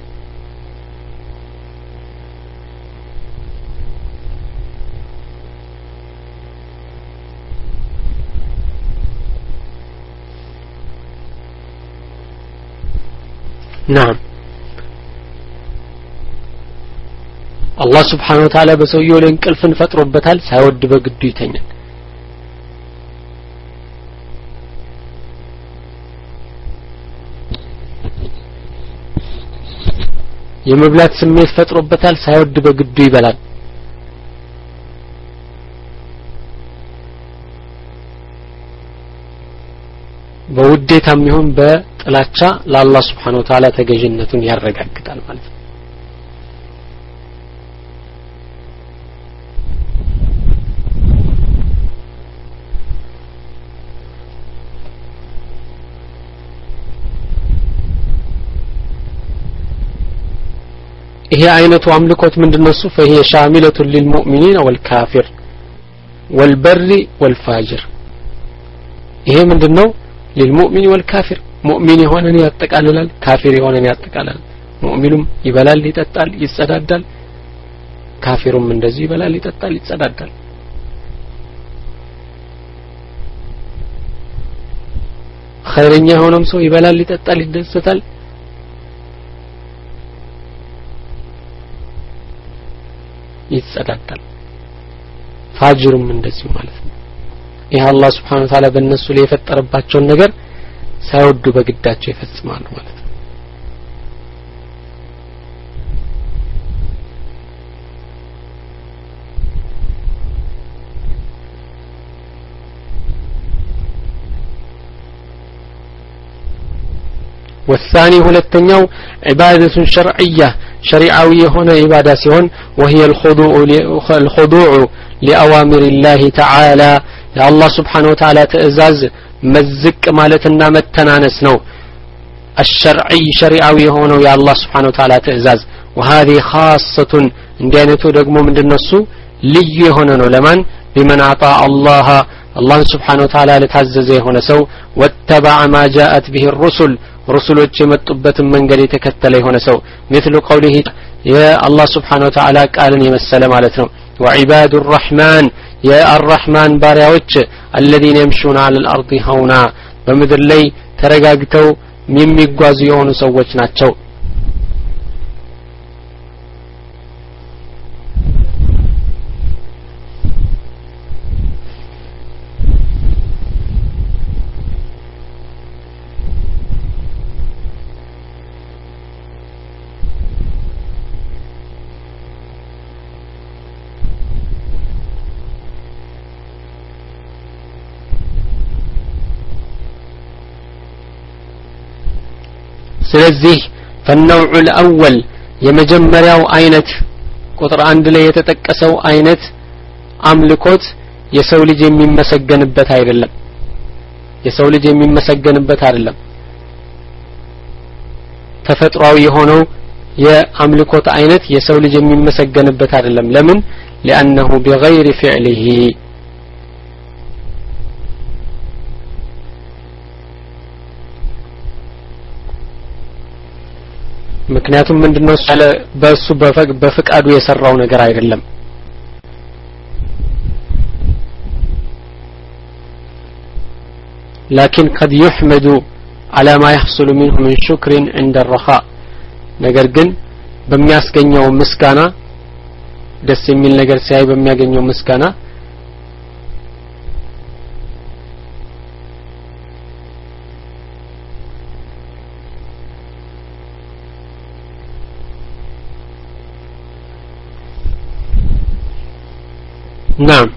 نعم الله سبحانه وتعالى በሰውየው ላይ እንቅልፍን ፈጥሮበታል ሳይወድ በግዱ ይተኛል የመብላት ስሜት ፈጥሮበታል ሳይወድ በግዱ ይበላል በውዴታም ይሁን በጥላቻ ለአላህ Subhanahu Wa Ta'ala ተገዥነቱን ያረጋግጣል ማለት ነው ይሄ አይነቱ አምልኮት ምንድነው እሱ فهي شاملة للمؤمنين والكافر والبر والفاجر ይሄ ምንድነው للمؤمن والكافر مؤمن የሆነን ያጠቃልላል ካፊር የሆነን ያጠቃልላል ሙእሚኑም ይበላል ይጠጣል ይጸዳዳል ካፊሩም እንደዚህ ይበላል ይጠጣል ይጸዳዳል ኸይረኛ የሆነም ሰው ይበላል ይጠጣል ይደሰታል ይጸዳዳል ፋጅሩም እንደዚህ ማለት ነው ይሄ አላህ Subhanahu Wa Ta'ala በእነሱ ላይ የፈጠረባቸው ነገር ሳይወዱ በግዳቸው ይፈጽማሉ ማለት ነው والثاني ሁለተኛው عبادة شرعية شرعاوي هنا عبادة ሲሆን وهي الخضوع الخضوع لأوامر الله تعالى يا الله سبحانه وتعالى تأزاز مزق مالتنا متنانس ነው الشرعي شرعاوي هنا يا الله سبحانه وتعالى تأزاز وهذه خاصة እንዲህ አይነቱ ደግሞ ምንድነሱ ልዩ የሆነ ነው ለማን بمن اعطى الله الله سبحانه وتعالى ለታዘዘ የሆነ ሰው واتبع ما جاءت به الرسل رسሎች የመጡበትን መንገድ የተከተለ የሆነ ሰው مثل قوله يا الله سبحانه وتعالى ቃልን የመሰለ ማለት ነው وعباد الرحمن يا الرحمن ባሪያዎች الذين يمشون على الارض هونا በምድር ላይ ተረጋግተው የሚጓዙ የሆኑ ሰዎች ናቸው ስለዚህ فالنوع الاول የመጀመሪያው አይነት ቁጥር አንድ ላይ የተጠቀሰው አይነት አምልኮት የሰው ልጅ የሚመሰገንበት አይደለም የሰው ልጅ የሚመሰገንበት አይደለም ተፈጥሯዊ የሆነው የአምልኮት አይነት የሰው ልጅ የሚመሰገንበት አይደለም ለምን لانه بغير فعله ምክንያቱም ምንድነው ስለ በሱ በፍቃዱ የሰራው ነገር አይደለም لكن قد يحمد على ما يحصل منه من شكر عند الرخاء ነገር ግን በሚያስገኘው ምስጋና ደስ የሚል ነገር ሲያይ በሚያገኘው ምስጋና نعم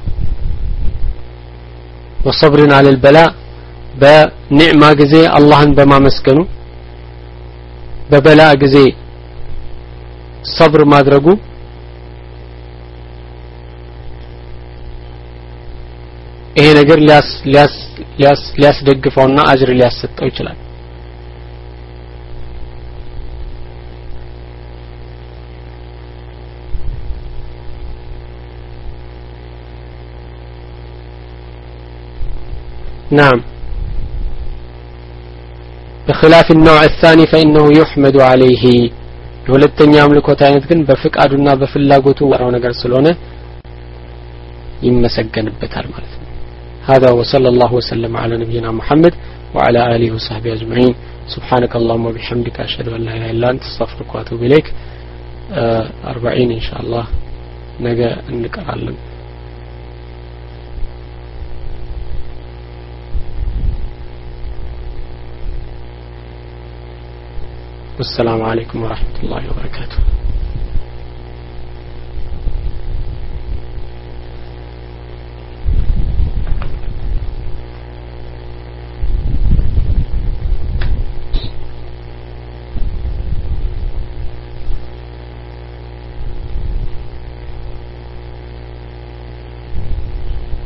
وصبر على البلاء بنعمة جزي الله بما مسكنه ببلاء جزي صبر ما درجو ይሄ ነገር ሊያስ ሊያስ ሊያስ ሊያስደግፈውና አጅር ሊያሰጠው ይችላል نعم بخلاف النوع الثاني فإنه يحمد عليه ሁለተኛ አምልኮት አይነት ግን በፍቃዱና በፍላጎቱ ወራው ነገር ስለሆነ ይመሰገንበታል ማለት ነው هذا وصلى الله وسلم على نبينا محمد وعلى آله وصحبه أجمعين سبحانك اللهم وبحمدك أشهد أن لا إله إلا أنت أستغفرك وأتوب إليك أربعين إن شاء الله نجا نقرأ والسلام عليكم ورحمة الله وبركاته